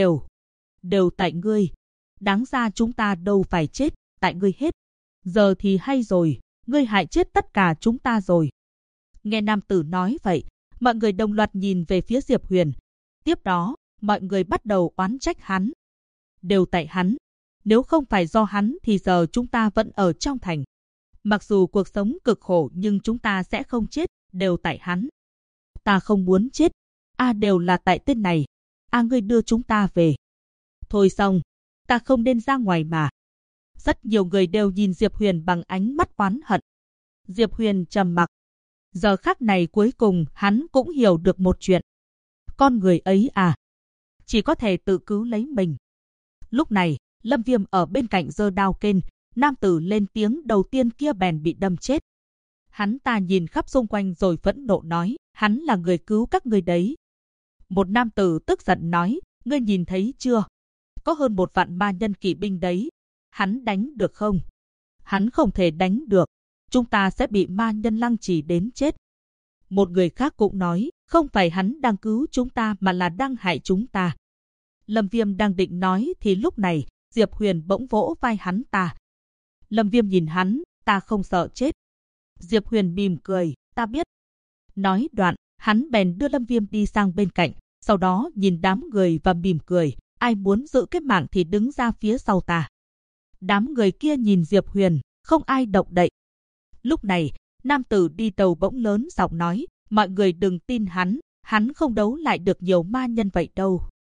đều tại ngươi. Đáng ra chúng ta đâu phải chết, tại ngươi hết. Giờ thì hay rồi, ngươi hại chết tất cả chúng ta rồi. Nghe nam tử nói vậy, mọi người đồng loạt nhìn về phía Diệp Huyền. Tiếp đó, mọi người bắt đầu oán trách hắn. Đều tại hắn. Nếu không phải do hắn thì giờ chúng ta vẫn ở trong thành. Mặc dù cuộc sống cực khổ nhưng chúng ta sẽ không chết, đều tại hắn. Ta không muốn chết. Đều là tại tên này. Ngươi đưa chúng ta về. Thôi xong, ta không nên ra ngoài mà. Rất nhiều người đều nhìn Diệp Huyền bằng ánh mắt oán hận. Diệp Huyền trầm mặc. Giờ khắc này cuối cùng hắn cũng hiểu được một chuyện. Con người ấy chỉ có thể tự cứu lấy mình. Lúc này, Lâm Viêm ở bên cạnh giơ đao kên, nam tử lên tiếng đầu tiên kia bèn bị đâm chết. Hắn ta nhìn khắp xung quanh rồi phẫn nộ nói, hắn là người cứu các ngươi đấy. Một nam tử tức giận nói, ngươi nhìn thấy chưa? Có hơn 1 vạn ma nhân kỵ binh đấy. Hắn đánh được không? Hắn không thể đánh được. Chúng ta sẽ bị ma nhân lăng trì đến chết. Một người khác cũng nói, không phải hắn đang cứu chúng ta mà là đang hại chúng ta. Lâm Viêm đang định nói thì lúc này, Diệp Huyền bỗng vỗ vai hắn ta. Lâm Viêm nhìn hắn, ta không sợ chết. Diệp Huyền mỉm cười, ta biết. Nói đoạn, hắn bèn đưa Lâm Viêm đi sang bên cạnh, sau đó nhìn đám người và mỉm cười, ai muốn giữ cái mạng thì đứng ra phía sau ta. Đám người kia nhìn Diệp Huyền, không ai động đậy. Lúc này, nam tử đi đầu bỗng lớn giọng nói, mọi người đừng tin hắn không đấu lại được nhiều ma nhân vậy đâu.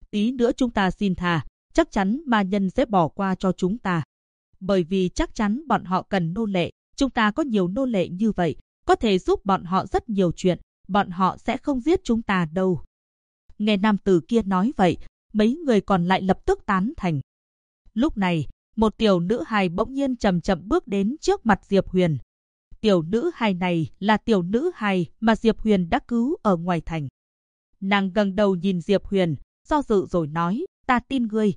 Tí nữa chúng ta xin thà, chắc chắn ma nhân sẽ bỏ qua cho chúng ta. Bởi vì chắc chắn bọn họ cần nô lệ, chúng ta có nhiều nô lệ như vậy, có thể giúp bọn họ rất nhiều chuyện, bọn họ sẽ không giết chúng ta đâu. Nghe nam tử kia nói vậy, mấy người còn lại lập tức tán thành. Lúc này, một tiểu nữ hài bỗng nhiên chậm chậm bước đến trước mặt Diệp Huyền. Tiểu nữ hài này là tiểu nữ hài mà Diệp Huyền đã cứu ở ngoài thành. Nàng ngẩng đầu nhìn Diệp Huyền, do dự rồi nói, ta tin ngươi.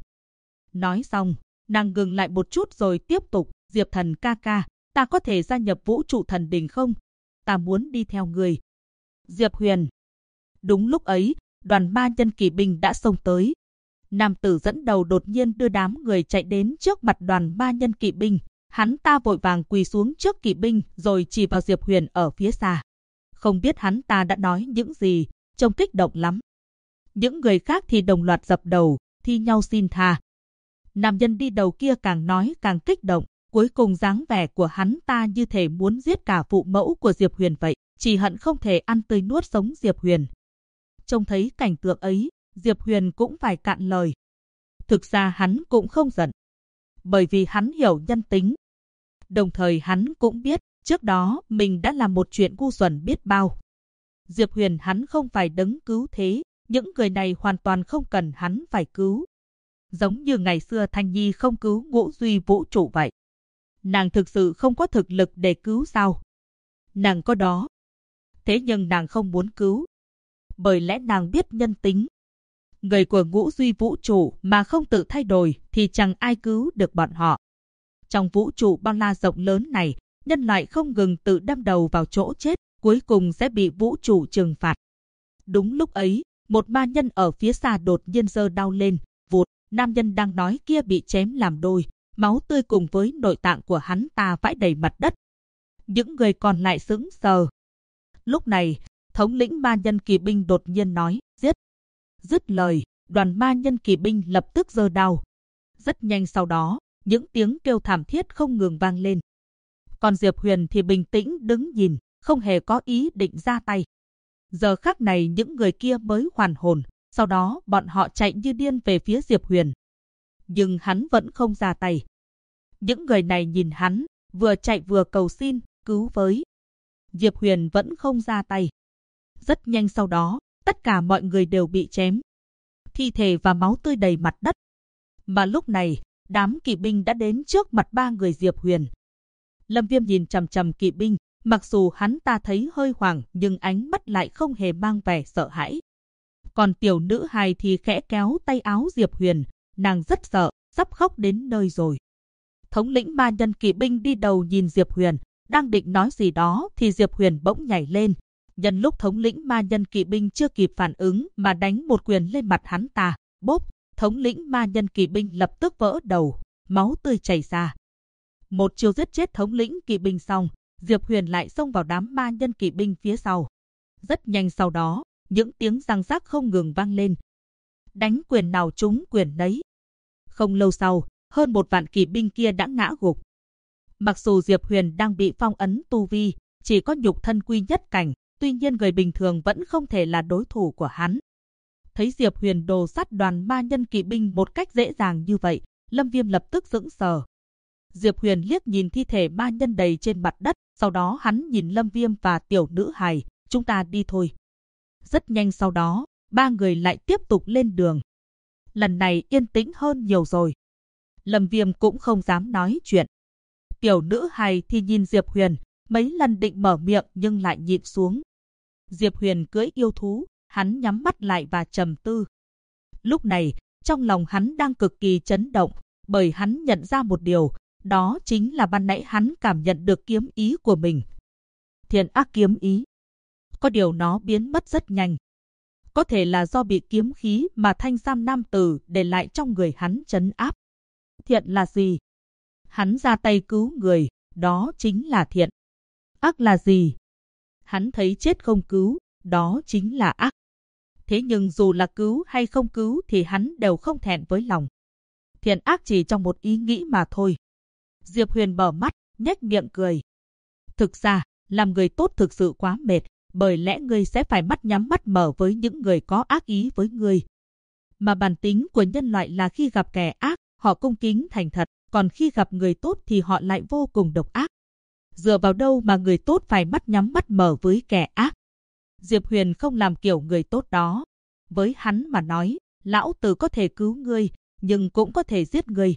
Nói xong, nàng ngừng lại một chút rồi tiếp tục, Diệp thần ca ca, ta có thể gia nhập vũ trụ thần đình không? Ta muốn đi theo ngươi. Diệp Huyền. Đúng lúc ấy, đoàn ma nhân kỵ binh đã xông tới. Nam tử dẫn đầu đột nhiên đưa đám người chạy đến trước mặt đoàn ma nhân kỵ binh. Hắn ta vội vàng quỳ xuống trước kỵ binh rồi chỉ vào Diệp Huyền ở phía xa. Không biết hắn ta đã nói những gì, trông kích động lắm. Những người khác thì đồng loạt dập đầu, thi nhau xin tha. Nam nhân đi đầu kia càng nói càng kích động, cuối cùng dáng vẻ của hắn ta như thể muốn giết cả phụ mẫu của Diệp Huyền vậy, chỉ hận không thể ăn tươi nuốt sống Diệp Huyền. Trông thấy cảnh tượng ấy, Diệp Huyền cũng phải cạn lời. Thực ra hắn cũng không giận, bởi vì hắn hiểu nhân tính. Đồng thời hắn cũng biết, trước đó mình đã làm một chuyện ngu xuẩn biết bao. Diệp Huyền hắn không phải đấng cứu thế, những người này hoàn toàn không cần hắn phải cứu. Giống như ngày xưa Thanh Nhi không cứu Ngũ Duy vũ trụ vậy. Nàng thực sự không có thực lực để cứu sao? Nàng có đó. Thế nhưng nàng không muốn cứu. Bởi lẽ nàng biết nhân tính. Người của Ngũ Duy vũ trụ mà không tự thay đổi thì chẳng ai cứu được bọn họ. Trong vũ trụ bao la rộng lớn này, nhân loại không ngừng tự đâm đầu vào chỗ chết, cuối cùng sẽ bị vũ trụ trừng phạt. Đúng lúc ấy, một ma nhân ở phía xa đột nhiên giơ đao lên, vụt, nam nhân đang nói kia bị chém làm đôi, máu tươi cùng với nội tạng của hắn ta vãi đầy mặt đất. Những người còn lại sững sờ. Lúc này, thống lĩnh ma nhân kỵ binh đột nhiên nói, giết. Dứt lời, đoàn ma nhân kỵ binh lập tức giơ đao. Rất nhanh sau đó, những tiếng kêu thảm thiết không ngừng vang lên. Còn Diệp Huyền thì bình tĩnh đứng nhìn, không hề có ý định ra tay. Giờ khắc này những người kia mới hoàn hồn, sau đó bọn họ chạy như điên về phía Diệp Huyền. Nhưng hắn vẫn không ra tay. Những người này nhìn hắn, vừa chạy vừa cầu xin, cứu với. Diệp Huyền vẫn không ra tay. Rất nhanh sau đó, tất cả mọi người đều bị chém. Thi thể và máu tươi đầy mặt đất. Mà lúc này, đám kỵ binh đã đến trước mặt ba người Diệp Huyền. Lâm Viêm nhìn chằm chằm kỵ binh, mặc dù hắn ta thấy hơi hoảng nhưng ánh mắt lại không hề mang vẻ sợ hãi. Còn tiểu nữ hài thì khẽ kéo tay áo Diệp Huyền, nàng rất sợ, sắp khóc đến nơi rồi. Thống lĩnh ma nhân kỵ binh đi đầu nhìn Diệp Huyền, đang định nói gì đó thì Diệp Huyền bỗng nhảy lên. Nhân lúc thống lĩnh ma nhân kỵ binh chưa kịp phản ứng mà đánh một quyền lên mặt hắn ta, bốp, thống lĩnh ma nhân kỵ binh lập tức vỡ đầu, máu tươi chảy ra. Một chiêu giết chết thống lĩnh kỵ binh xong, Diệp Huyền lại xông vào đám ma nhân kỵ binh phía sau. Rất nhanh sau đó, những tiếng răng rắc không ngừng vang lên. Đánh quyền nào trúng quyền nấy. Không lâu sau, hơn 1 vạn kỵ binh kia đã ngã gục. Mặc dù Diệp Huyền đang bị phong ấn tu vi, chỉ có nhục thân quy nhất cảnh, tuy nhiên người bình thường vẫn không thể là đối thủ của hắn. Thấy Diệp Huyền đồ sắt đoàn ma nhân kỵ binh một cách dễ dàng như vậy, Lâm Viêm lập tức sững sờ. Diệp Huyền liếc nhìn thi thể ma nhân đầy trên mặt đất, sau đó hắn nhìn Lâm Viêm và tiểu nữ hài, chúng ta đi thôi. Rất nhanh sau đó, ba người lại tiếp tục lên đường. Lần này yên tĩnh hơn nhiều rồi. Lâm Viêm cũng không dám nói chuyện. Tiểu nữ hài thì nhìn Diệp Huyền, mấy lần định mở miệng nhưng lại nhịn xuống. Diệp Huyền cưỡi yêu thú, hắn nhắm mắt lại và trầm tư. Lúc này, trong lòng hắn đang cực kỳ chấn động, bởi hắn nhận ra một điều, đó chính là ban nãy hắn cảm nhận được kiếm ý của mình. Thiện ác kiếm ý. Có điều nó biến mất rất nhanh. Có thể là do bị kiếm khí mà thanh sam nam tử để lại trong người hắn trấn áp. Thiện là gì? Hắn ra tay cứu người, đó chính là thiện. Ác là gì? Hắn thấy chết không cứu, đó chính là ác. Thế nhưng dù là cứu hay không cứu thì hắn đều không thẹn với lòng. Thiện ác chỉ trong một ý nghĩ mà thôi. Diệp Huyền mở mắt, nhếch miệng cười. Thực ra, làm người tốt thực sự quá mệt, bởi lẽ ngươi sẽ phải mắt nhắm mắt mở với những người có ác ý với ngươi. Mà bản tính của nhân loại là khi gặp kẻ ác, họ cung kính thành thật, còn khi gặp người tốt thì họ lại vô cùng độc ác. Dựa vào đâu mà người tốt phải mắt nhắm mắt mở với kẻ ác? Diệp Huyền không làm kiểu người tốt đó. Với hắn mà nói, lão tử có thể cứu ngươi, nhưng cũng có thể giết ngươi.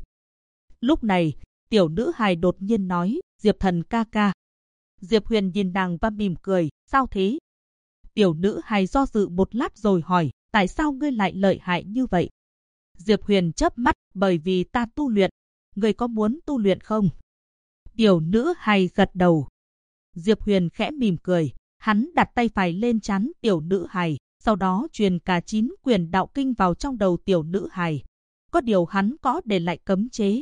Lúc này, tiểu nữ hài đột nhiên nói, Diệp Thần ca ca. Diệp Huyền nhìn nàng và mỉm cười, sao thế? Tiểu nữ hài do dự một lát rồi hỏi, tại sao ngươi lại lợi hại như vậy? Diệp Huyền chớp mắt, bởi vì ta tu luyện. Ngươi có muốn tu luyện không? Tiểu nữ hài gật đầu. Diệp Huyền khẽ mỉm cười, hắn đặt tay phải lên trán tiểu nữ hài, sau đó truyền cả 9 quyển đạo kinh vào trong đầu tiểu nữ hài. Có điều hắn có để lại cấm chế.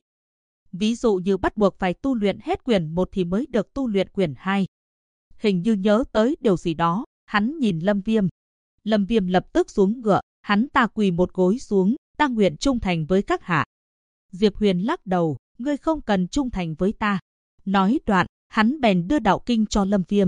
Ví dụ như bắt buộc phải tu luyện hết quyển 1 thì mới được tu luyện quyển 2. Hình như nhớ tới điều gì đó, hắn nhìn Lâm Viêm. Lâm Viêm lập tức xuống ngựa, hắn ta quỳ một gối xuống, ta nguyện trung thành với các hạ. Diệp Huyền lắc đầu, ngươi không cần trung thành với ta. Nói đoạn, hắn bèn đưa đạo kinh cho Lâm Viêm.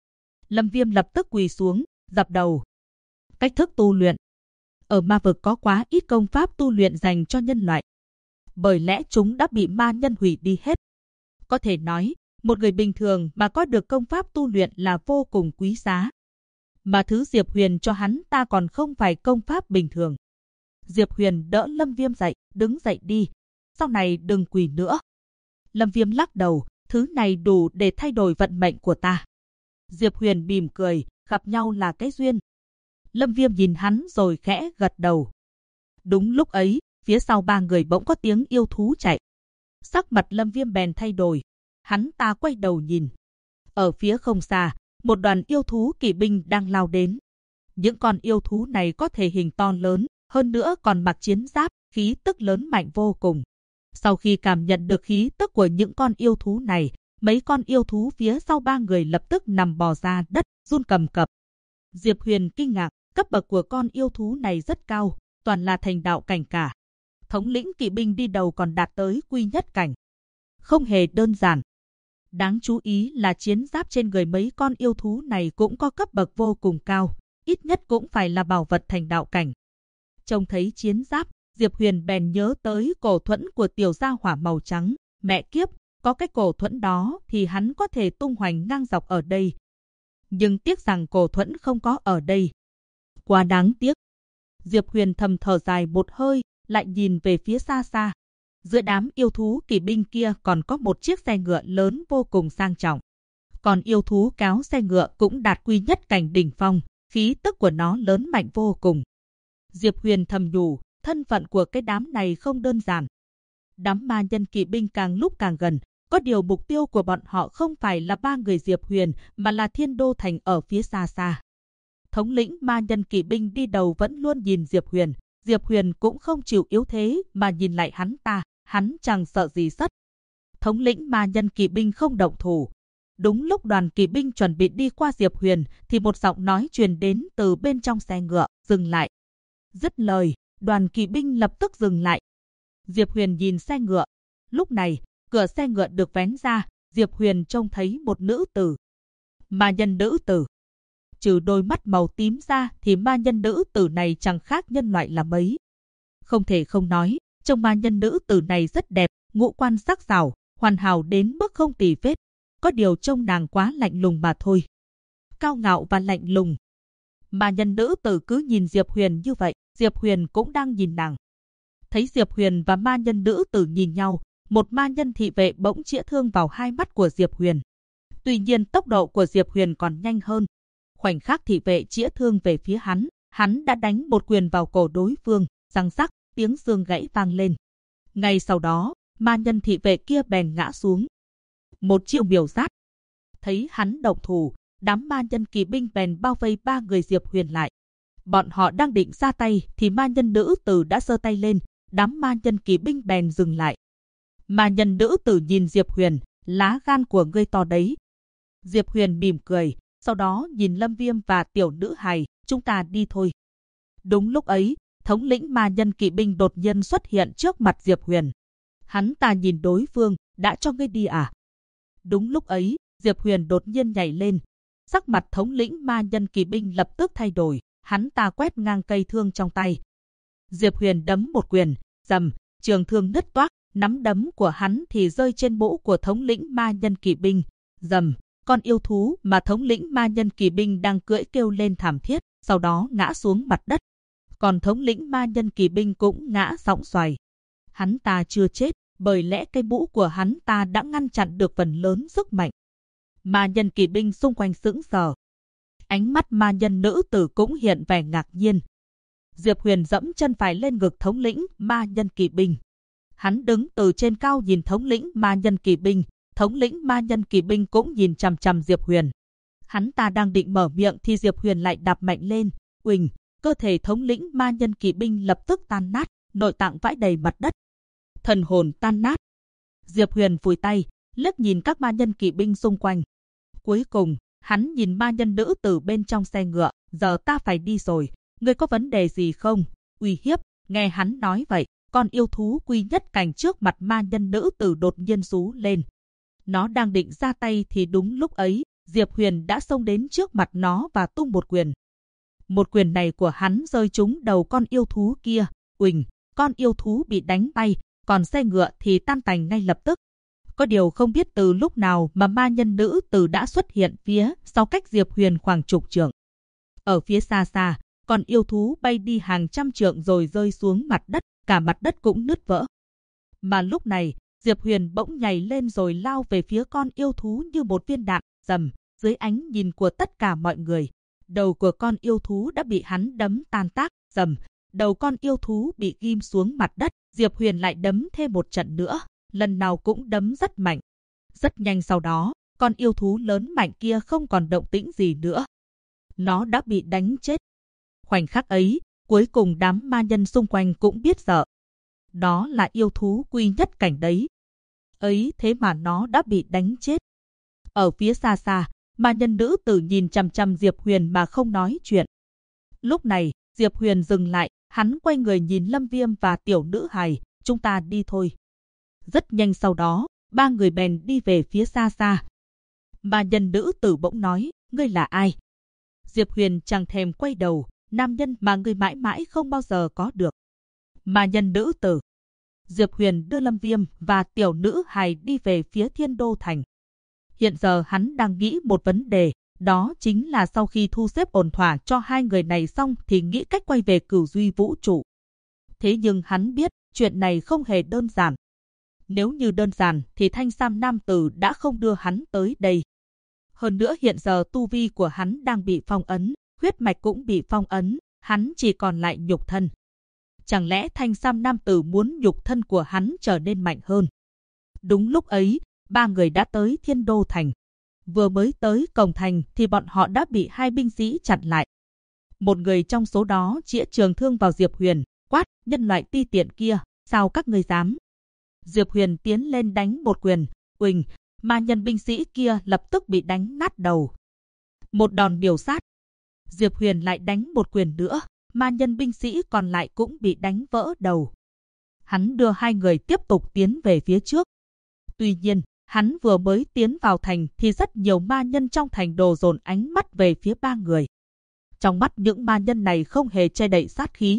Lâm Viêm lập tức quỳ xuống, dập đầu. Cách thức tu luyện. Ở ma vực có quá ít công pháp tu luyện dành cho nhân loại. Bởi lẽ chúng đã bị ma nhân hủy đi hết. Có thể nói, một người bình thường mà có được công pháp tu luyện là vô cùng quý giá. Mà thứ Diệp Huyền cho hắn ta còn không phải công pháp bình thường. Diệp Huyền đỡ Lâm Viêm dậy, đứng dậy đi. Sau này đừng quỳ nữa. Lâm Viêm lắc đầu, thứ này đủ để thay đổi vận mệnh của ta. Diệp Huyền mỉm cười, gặp nhau là cái duyên. Lâm Viêm nhìn hắn rồi khẽ gật đầu. Đúng lúc ấy, phía sau 3 người bỗng có tiếng yêu thú chạy. Sắc mặt Lâm Viêm bèn thay đổi. Hắn ta quay đầu nhìn. Ở phía không xa, một đoàn yêu thú kỵ binh đang lao đến. Những con yêu thú này có thể hình to lớn, hơn nữa còn mặc chiến giáp, khí tức lớn mạnh vô cùng. Sau khi cảm nhận được khí tức của những con yêu thú này, mấy con yêu thú phía sau 3 người lập tức nằm bò ra đất, run cầm cập. Diệp Huyền kinh ngạc, cấp bậc của con yêu thú này rất cao, toàn là thành đạo cảnh cả. Thống lĩnh kỵ binh đi đầu còn đạt tới quy nhất cảnh. Không hề đơn giản. Đáng chú ý là chiến giáp trên người mấy con yêu thú này cũng có cấp bậc vô cùng cao, ít nhất cũng phải là bảo vật thành đạo cảnh. Trông thấy chiến giáp, Diệp Huyền bèn nhớ tới cổ thuẫn của tiểu gia hỏa màu trắng. Mẹ kiếp, có cái cổ thuẫn đó thì hắn có thể tung hoành ngang dọc ở đây. Nhưng tiếc rằng cổ thuẫn không có ở đây. Quá đáng tiếc. Diệp Huyền thầm thở dài một hơi, lại nhìn về phía xa xa. Giữa đám yêu thú kỵ binh kia còn có một chiếc xe ngựa lớn vô cùng sang trọng. Còn yêu thú kéo xe ngựa cũng đạt quy nhất cảnh đỉnh phong, khí tức của nó lớn mạnh vô cùng. Diệp Huyền thầm nhủ, thân phận của cái đám này không đơn giản. Đám ma nhân kỵ binh càng lúc càng gần, có điều mục tiêu của bọn họ không phải là 3 người Diệp Huyền, mà là Thiên Đô Thành ở phía xa xa. Thống lĩnh ma nhân kỵ binh đi đầu vẫn luôn nhìn Diệp Huyền. Diệp Huyền cũng không chịu yếu thế mà nhìn lại hắn ta, hắn chẳng sợ gì sất. Thống lĩnh ma nhân kỵ binh không động thủ. Đúng lúc đoàn kỵ binh chuẩn bị đi qua Diệp Huyền thì một giọng nói truyền đến từ bên trong xe ngựa, dừng lại. Dứt lời, đoàn kỵ binh lập tức dừng lại. Diệp Huyền nhìn xe ngựa. Lúc này, cửa xe ngựa được vén ra, Diệp Huyền trông thấy một nữ tử. Ma nhân nữ tử. Trừ đôi mắt màu tím ra thì ma nhân nữ tử này chẳng khác nhân loại là mấy. Không thể không nói, trông ma nhân nữ tử này rất đẹp, ngũ quan sắc sảo, hoàn hảo đến mức không tì vết. Có điều trông nàng quá lạnh lùng mà thôi. Cao ngạo và lạnh lùng. Ma nhân nữ tử cứ nhìn Diệp Huyền như vậy, Diệp Huyền cũng đang nhìn nàng. Thấy Diệp Huyền và ma nhân nữ tử nhìn nhau, một ma nhân thị vệ bỗng chĩa thương vào hai mắt của Diệp Huyền. Tuy nhiên tốc độ của Diệp Huyền còn nhanh hơn. Khoảnh khắc thị vệ chĩa thương về phía hắn đã đánh một quyền vào cổ đối phương, răng rắc, tiếng xương gãy vang lên. Ngay sau đó, ma nhân thị vệ kia bèn ngã xuống. Một chiêu miểu sát. Thấy hắn động thủ, đám ma nhân kỵ binh bèn bao vây 3 người Diệp Huyền lại. Bọn họ đang định ra tay thì ma nhân nữ tử đã giơ tay lên, đám ma nhân kỵ binh bèn dừng lại. Ma nhân nữ tử nhìn Diệp Huyền, lá gan của ngươi to đấy. Diệp Huyền mỉm cười, sau đó nhìn Lâm Viêm và tiểu nữ hài, chúng ta đi thôi. Đúng lúc ấy, thống lĩnh ma nhân kỵ binh đột nhiên xuất hiện trước mặt Diệp Huyền. Hắn ta nhìn đối phương, đã cho ngươi đi à? Đúng lúc ấy, Diệp Huyền đột nhiên nhảy lên. Sắc mặt thống lĩnh ma nhân kỵ binh lập tức thay đổi, hắn ta quét ngang cây thương trong tay. Diệp Huyền đấm một quyền, rầm, trường thương nứt toác, nắm đấm của hắn thì rơi trên mũ của thống lĩnh ma nhân kỵ binh, rầm, con yêu thú mà thống lĩnh ma nhân kỵ binh đang cưỡi kêu lên thảm thiết, sau đó ngã xuống mặt đất. Còn thống lĩnh ma nhân kỵ binh cũng ngã sõng xoài. Hắn ta chưa chết, bởi lẽ cây mũ của hắn ta đã ngăn chặn được phần lớn sức mạnh. Ma nhân kỵ binh xung quanh sững sờ. Ánh mắt ma nhân nữ tử cũng hiện vẻ ngạc nhiên. Diệp Huyền dẫm chân phải lên ngực thống lĩnh ma nhân kỵ binh. Hắn đứng từ trên cao nhìn thống lĩnh ma nhân kỵ binh. Thống lĩnh ma nhân kỵ binh cũng nhìn chằm chằm Diệp Huyền. Hắn ta đang định mở miệng thì Diệp Huyền lại đạp mạnh lên. Uỳnh, cơ thể thống lĩnh ma nhân kỵ binh lập tức tan nát, nội tạng vãi đầy mặt đất. Thần hồn tan nát. Diệp Huyền vùi tay, liếc nhìn các ma nhân kỵ binh xung quanh. Cuối cùng, hắn nhìn ma nhân nữ tử bên trong xe ngựa. Giờ ta phải đi rồi, ngươi có vấn đề gì không? Uy hiếp. Nghe hắn nói vậy, con yêu thú quy nhất cảnh trước mặt ma nhân nữ tử đột nhiên rú lên. Nó đang định ra tay thì đúng lúc ấy, Diệp Huyền đã xông đến trước mặt nó và tung một quyền. Một quyền này của hắn rơi trúng đầu con yêu thú kia. Uỳnh, con yêu thú bị đánh bay, còn xe ngựa thì tan tành ngay lập tức. Có điều không biết từ lúc nào mà ma nhân nữ tử đã xuất hiện phía sau cách Diệp Huyền khoảng chục trượng. Ở phía xa xa, con yêu thú bay đi hàng trăm trượng rồi rơi xuống mặt đất, cả mặt đất cũng nứt vỡ. Mà lúc này, Diệp Huyền bỗng nhảy lên rồi lao về phía con yêu thú như một viên đạn, rầm, dưới ánh nhìn của tất cả mọi người. Đầu của con yêu thú đã bị hắn đấm tan tác, rầm, đầu con yêu thú bị ghim xuống mặt đất, Diệp Huyền lại đấm thêm một trận nữa, lần nào cũng đấm rất mạnh. Rất nhanh sau đó, con yêu thú lớn mạnh kia không còn động tĩnh gì nữa. Nó đã bị đánh chết. Khoảnh khắc ấy, cuối cùng đám ma nhân xung quanh cũng biết sợ. Đó là yêu thú quy nhất cảnh đấy. Ấy thế mà nó đã bị đánh chết. Ở phía xa xa, ma nhân nữ tử nhìn chằm chằm Diệp Huyền mà không nói chuyện. Lúc này, Diệp Huyền dừng lại, hắn quay người nhìn Lâm Viêm và tiểu nữ hài, chúng ta đi thôi. Rất nhanh sau đó, ba người bèn đi về phía xa xa. Ma nhân nữ tử bỗng nói, ngươi là ai? Diệp Huyền chẳng thèm quay đầu, nam nhân mà ngươi mãi mãi không bao giờ có được. Ma nhân nữ tử. Diệp Huyền đưa Lâm Viêm và tiểu nữ hài đi về phía Thiên Đô Thành. Hiện giờ hắn đang nghĩ một vấn đề, đó chính là sau khi thu xếp ổn thỏa cho hai người này xong thì nghĩ cách quay về Cửu Duy Vũ Trụ. Thế nhưng hắn biết chuyện này không hề đơn giản. Nếu như đơn giản thì thanh sam nam tử đã không đưa hắn tới đây. Hơn nữa hiện giờ tu vi của hắn đang bị phong ấn, huyết mạch cũng bị phong ấn, hắn chỉ còn lại nhục thân. Chẳng lẽ thanh sam nam tử muốn nhục thân của hắn trở nên mạnh hơn? Đúng lúc ấy, ba người đã tới Thiên Đô Thành. Vừa mới tới cổng thành thì bọn họ đã bị hai binh sĩ chặn lại. Một người trong số đó chĩa trường thương vào Diệp Huyền, quát, nhân loại ti tiện kia, sao các ngươi dám? Diệp Huyền tiến lên đánh một quyền, uỳnh, ma nhân binh sĩ kia lập tức bị đánh nát đầu. Một đòn miểu sát. Diệp Huyền lại đánh một quyền nữa, ma nhân binh sĩ còn lại cũng bị đánh vỡ đầu. Hắn đưa hai người tiếp tục tiến về phía trước. Tuy nhiên, hắn vừa mới tiến vào thành thì rất nhiều ma nhân trong thành đồ dồn ánh mắt về phía ba người. Trong mắt những ma nhân này không hề che đậy sát khí.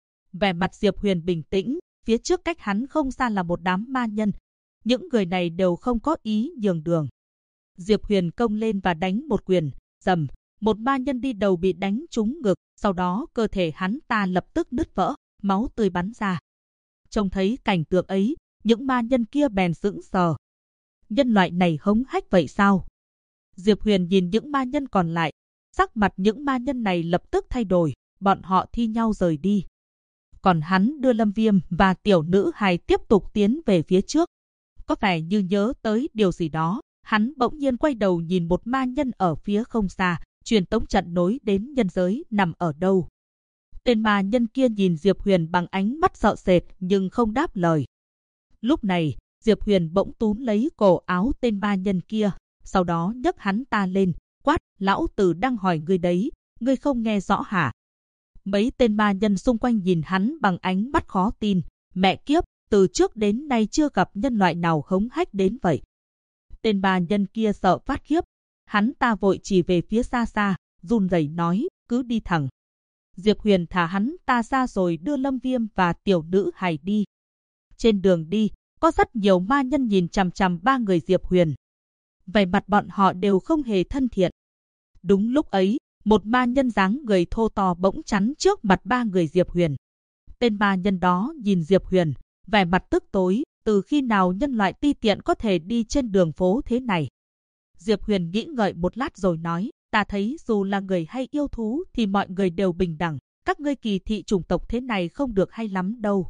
Vẻ mặt Diệp Huyền bình tĩnh, phía trước cách hắn không xa là một đám ma nhân. Những người này đều không có ý nhường đường. Diệp Huyền công lên và đánh một quyền, rầm, một ma nhân đi đầu bị đánh trúng ngực, sau đó cơ thể hắn ta lập tức nứt vỡ, máu tươi bắn ra. Trông thấy cảnh tượng ấy, những ma nhân kia bèn sững sờ. Nhân loại này hống hách vậy sao? Diệp Huyền nhìn những ma nhân còn lại, sắc mặt những ma nhân này lập tức thay đổi, bọn họ thi nhau rời đi. Còn hắn đưa Lâm Viêm và tiểu nữ hài tiếp tục tiến về phía trước. Có vẻ như nhớ tới điều gì đó, hắn bỗng nhiên quay đầu nhìn một ma nhân ở phía không xa, truyền tống trận nối đến nhân giới nằm ở đâu. Tên ma nhân kia nhìn Diệp Huyền bằng ánh mắt sợ sệt nhưng không đáp lời. Lúc này, Diệp Huyền bỗng túm lấy cổ áo tên ma nhân kia, sau đó nhấc hắn ta lên, quát, lão tử đang hỏi ngươi đấy, ngươi không nghe rõ hả? Mấy tên ma nhân xung quanh nhìn hắn bằng ánh mắt khó tin, mẹ kiếp, từ trước đến nay chưa gặp nhân loại nào hống hách đến vậy. Tên ma nhân kia sợ phát khiếp, hắn ta vội chỉ về phía xa xa, run rẩy nói, cứ đi thẳng. Diệp Huyền thả hắn ta ra rồi đưa Lâm Viêm và tiểu nữ hài đi. Trên đường đi, có rất nhiều ma nhân nhìn chằm chằm ba người Diệp Huyền. Vẻ mặt bọn họ đều không hề thân thiện. Đúng lúc ấy, một ma nhân dáng người thô to bỗng chắn trước mặt ba người Diệp Huyền. Tên ma nhân đó nhìn Diệp Huyền, vẻ mặt tức tối, từ khi nào nhân loại ti tiện có thể đi trên đường phố thế này. Diệp Huyền nghĩ ngợi một lát rồi nói, ta thấy dù là người hay yêu thú thì mọi người đều bình đẳng, các ngươi kỳ thị chủng tộc thế này không được hay lắm đâu.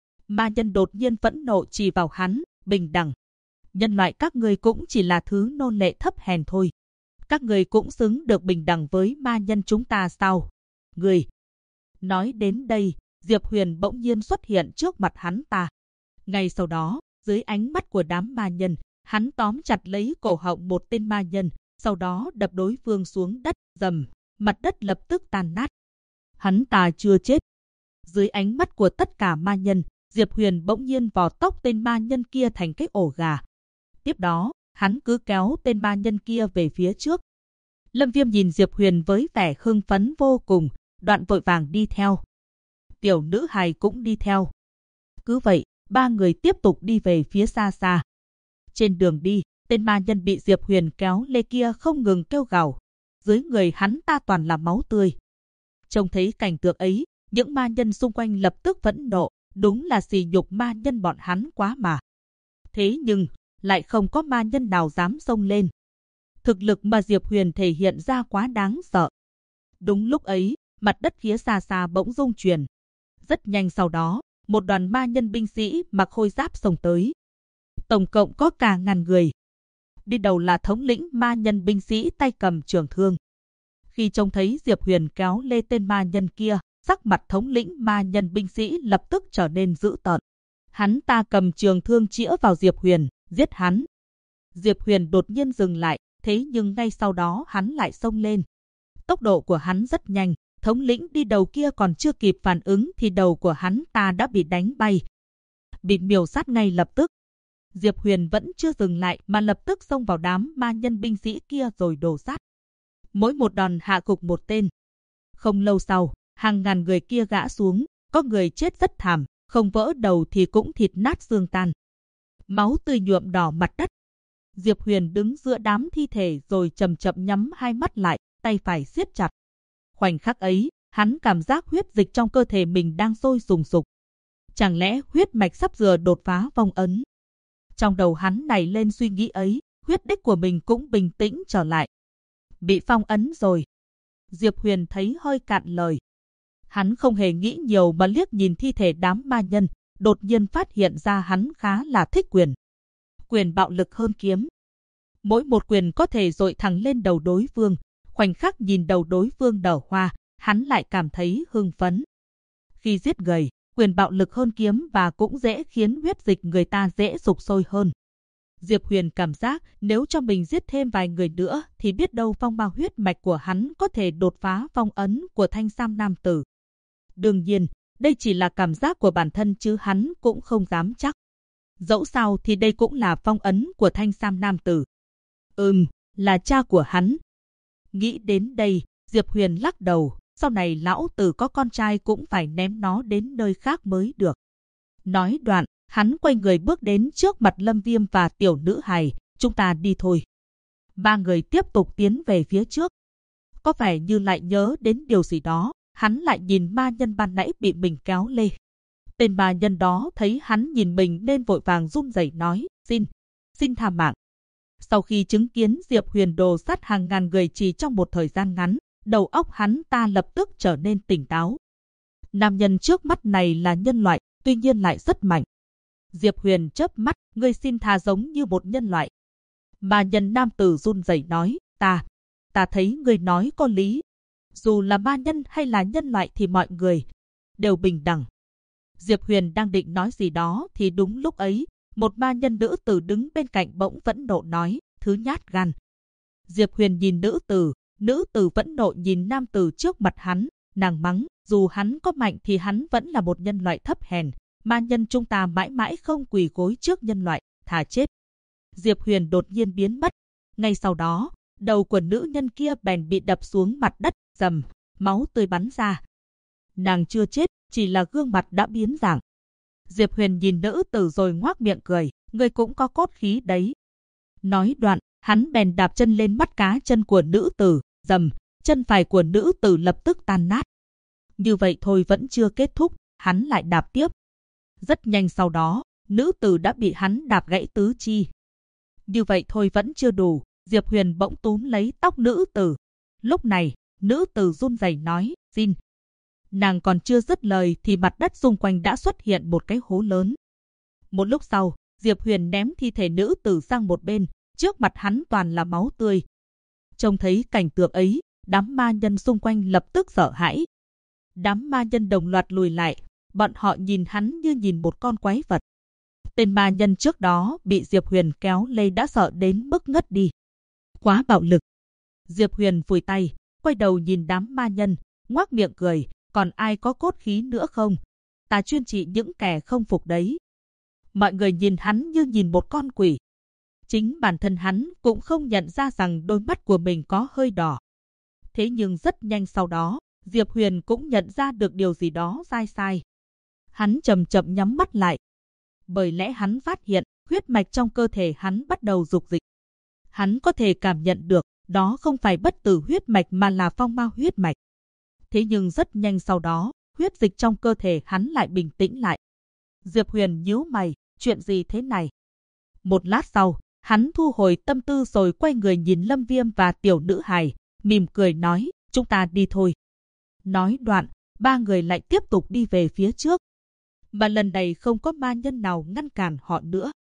Ma nhân đột nhiên phẫn nộ chỉ vào hắn, bình đẳng. Nhân loại các ngươi cũng chỉ là thứ nô lệ thấp hèn thôi. Các ngươi cũng xứng được bình đẳng với ma nhân chúng ta sao? Ngươi! Nói đến đây, Diệp Huyền bỗng nhiên xuất hiện trước mặt hắn ta. Ngay sau đó, dưới ánh mắt của đám ma nhân, hắn tóm chặt lấy cổ họng một tên ma nhân, sau đó đập đối phương xuống đất, rầm, mặt đất lập tức tan nát. Hắn ta chưa chết. Dưới ánh mắt của tất cả ma nhân, Diệp Huyền bỗng nhiên vò tóc tên ma nhân kia thành cái ổ gà. Tiếp đó, hắn cứ kéo tên ma nhân kia về phía trước. Lâm Viêm nhìn Diệp Huyền với vẻ hưng phấn vô cùng, đoạn vội vàng đi theo. Tiểu nữ hài cũng đi theo. Cứ vậy, ba người tiếp tục đi về phía xa xa. Trên đường đi, tên ma nhân bị Diệp Huyền kéo lê kia không ngừng kêu gào. Dưới người hắn ta toàn là máu tươi. Trông thấy cảnh tượng ấy, những ma nhân xung quanh lập tức phẫn nộ, đúng là sỉ nhục ma nhân bọn hắn quá mà. Thế nhưng, lại không có ma nhân nào dám xông lên. Thực lực mà Diệp Huyền thể hiện ra quá đáng sợ. Đúng lúc ấy, mặt đất phía xa xa bỗng rung chuyển. Rất nhanh sau đó, một đoàn ma nhân binh sĩ mặc khôi giáp xông tới. Tổng cộng có cả ngàn người. Đi đầu là thống lĩnh ma nhân binh sĩ tay cầm trường thương. Khi trông thấy Diệp Huyền kéo lê tên ma nhân kia, sắc mặt thống lĩnh ma nhân binh sĩ lập tức trở nên dữ tợn. Hắn ta cầm trường thương chĩa vào Diệp Huyền, giết hắn. Diệp Huyền đột nhiên dừng lại, thế nhưng ngay sau đó hắn lại xông lên. Tốc độ của hắn rất nhanh, thống lĩnh đi đầu kia còn chưa kịp phản ứng thì đầu của hắn ta đã bị đánh bay. Bị miểu sát ngay lập tức. Diệp Huyền vẫn chưa dừng lại mà lập tức xông vào đám ma nhân binh sĩ kia rồi đổ sát. Mỗi một đòn hạ gục một tên. Không lâu sau, hàng ngàn người kia gã xuống, có người chết rất thảm, không vỡ đầu thì cũng thịt nát xương tan. Máu tươi nhuộm đỏ mặt đất. Diệp Huyền đứng giữa đám thi thể rồi chậm chậm nhắm hai mắt lại, tay phải siết chặt. Khoảnh khắc ấy, hắn cảm giác huyết dịch trong cơ thể mình đang sôi sùng sục. Chẳng lẽ huyết mạch sắp vừa đột phá vong ấn? Trong đầu hắn nảy lên suy nghĩ ấy, huyết đích của mình cũng bình tĩnh trở lại. Bị phong ấn rồi. Diệp Huyền thấy hơi cạn lời. Hắn không hề nghĩ nhiều mà liếc nhìn thi thể đám ma nhân, đột nhiên phát hiện ra hắn khá là thích quyền. Quyền bạo lực hơn kiếm. Mỗi một quyền có thể dội thẳng lên đầu đối phương. Khoảnh khắc nhìn đầu đối phương nở hoa, hắn lại cảm thấy hưng phấn. Khi giết người, quyền bạo lực hơn kiếm và cũng dễ khiến huyết dịch người ta dễ sục sôi hơn. Diệp Huyền cảm giác nếu cho mình giết thêm vài người nữa thì biết đâu phong ba huyết mạch của hắn có thể đột phá phong ấn của Thanh Sam Nam Tử. Đương nhiên, đây chỉ là cảm giác của bản thân chứ hắn cũng không dám chắc. Dẫu sao thì đây cũng là phong ấn của Thanh Sam Nam Tử. Là cha của hắn. Nghĩ đến đây, Diệp Huyền lắc đầu, sau này lão tử có con trai cũng phải ném nó đến nơi khác mới được. Nói đoạn, hắn quay người bước đến trước mặt Lâm Viêm và tiểu nữ hài, chúng ta đi thôi. Ba người tiếp tục tiến về phía trước. Có vẻ như lại nhớ đến điều gì đó, hắn lại nhìn ma nhân ban nãy bị mình kéo lê. Tên ma nhân đó thấy hắn nhìn mình nên vội vàng run rẩy nói, xin tha mạng. Sau khi chứng kiến Diệp Huyền đồ sát hàng ngàn người chỉ trong một thời gian ngắn, đầu óc hắn ta lập tức trở nên tỉnh táo. Nam nhân trước mắt này là nhân loại, tuy nhiên lại rất mạnh. Diệp Huyền chớp mắt, ngươi xin tha giống như một nhân loại. Ma nhân nam tử run rẩy nói, ta thấy ngươi nói có lý. Dù là ma nhân hay là nhân loại thì mọi người đều bình đẳng. Diệp Huyền đang định nói gì đó thì đúng lúc ấy, một ma nhân nữ tử đứng bên cạnh bỗng phẫn nộ nói, thứ nhát gan. Diệp Huyền nhìn nữ tử phẫn nộ nhìn nam tử trước mặt hắn, nàng mắng, dù hắn có mạnh thì hắn vẫn là một nhân loại thấp hèn, ma nhân chúng ta mãi mãi không quỳ gối trước nhân loại, thà chết. Diệp Huyền đột nhiên biến mất, ngay sau đó, đầu của nữ nhân kia bèn bị đập xuống mặt đất, rầm, máu tươi bắn ra. Nàng chưa chết, chỉ là gương mặt đã biến dạng. Diệp Huyền nhìn nữ tử rồi ngoác miệng cười, người cũng có cốt khí đấy. Nói đoạn, hắn bèn đạp chân lên mắt cá chân của nữ tử, rầm, chân phải của nữ tử lập tức tan nát. Như vậy thôi vẫn chưa kết thúc, hắn lại đạp tiếp. Rất nhanh sau đó, nữ tử đã bị hắn đạp gãy tứ chi. Như vậy thôi vẫn chưa đủ, Diệp Huyền bỗng túm lấy tóc nữ tử. Lúc này, nữ tử run rẩy nói, xin. Nàng còn chưa dứt lời thì mặt đất xung quanh đã xuất hiện một cái hố lớn. Một lúc sau, Diệp Huyền ném thi thể nữ tử sang một bên, trước mặt hắn toàn là máu tươi. Trông thấy cảnh tượng ấy, đám ma nhân xung quanh lập tức sợ hãi. Đám ma nhân đồng loạt lùi lại, bọn họ nhìn hắn như nhìn một con quái vật. Tên ma nhân trước đó bị Diệp Huyền kéo lê đã sợ đến mức ngất đi. Quá bạo lực. Diệp Huyền phủi tay, quay đầu nhìn đám ma nhân, ngoác miệng cười, còn ai có cốt khí nữa không? Ta chuyên trị những kẻ không phục đấy. Mọi người nhìn hắn như nhìn một con quỷ. Chính bản thân hắn cũng không nhận ra rằng đôi mắt của mình có hơi đỏ. Thế nhưng rất nhanh sau đó, Diệp Huyền cũng nhận ra được điều gì đó sai. Hắn chậm chậm nhắm mắt lại. Bởi lẽ hắn phát hiện, huyết mạch trong cơ thể hắn bắt đầu dục dịch. Hắn có thể cảm nhận được, đó không phải bất tử huyết mạch mà là phong ma huyết mạch. Thế nhưng rất nhanh sau đó, huyết dịch trong cơ thể hắn lại bình tĩnh lại. Diệp Huyền nhíu mày, chuyện gì thế này? Một lát sau, hắn thu hồi tâm tư rồi quay người nhìn Lâm Viêm và tiểu nữ hài, mỉm cười nói, chúng ta đi thôi. Nói đoạn, ba người lại tiếp tục đi về phía trước. Mà lần này không có ma nhân nào ngăn cản họ nữa.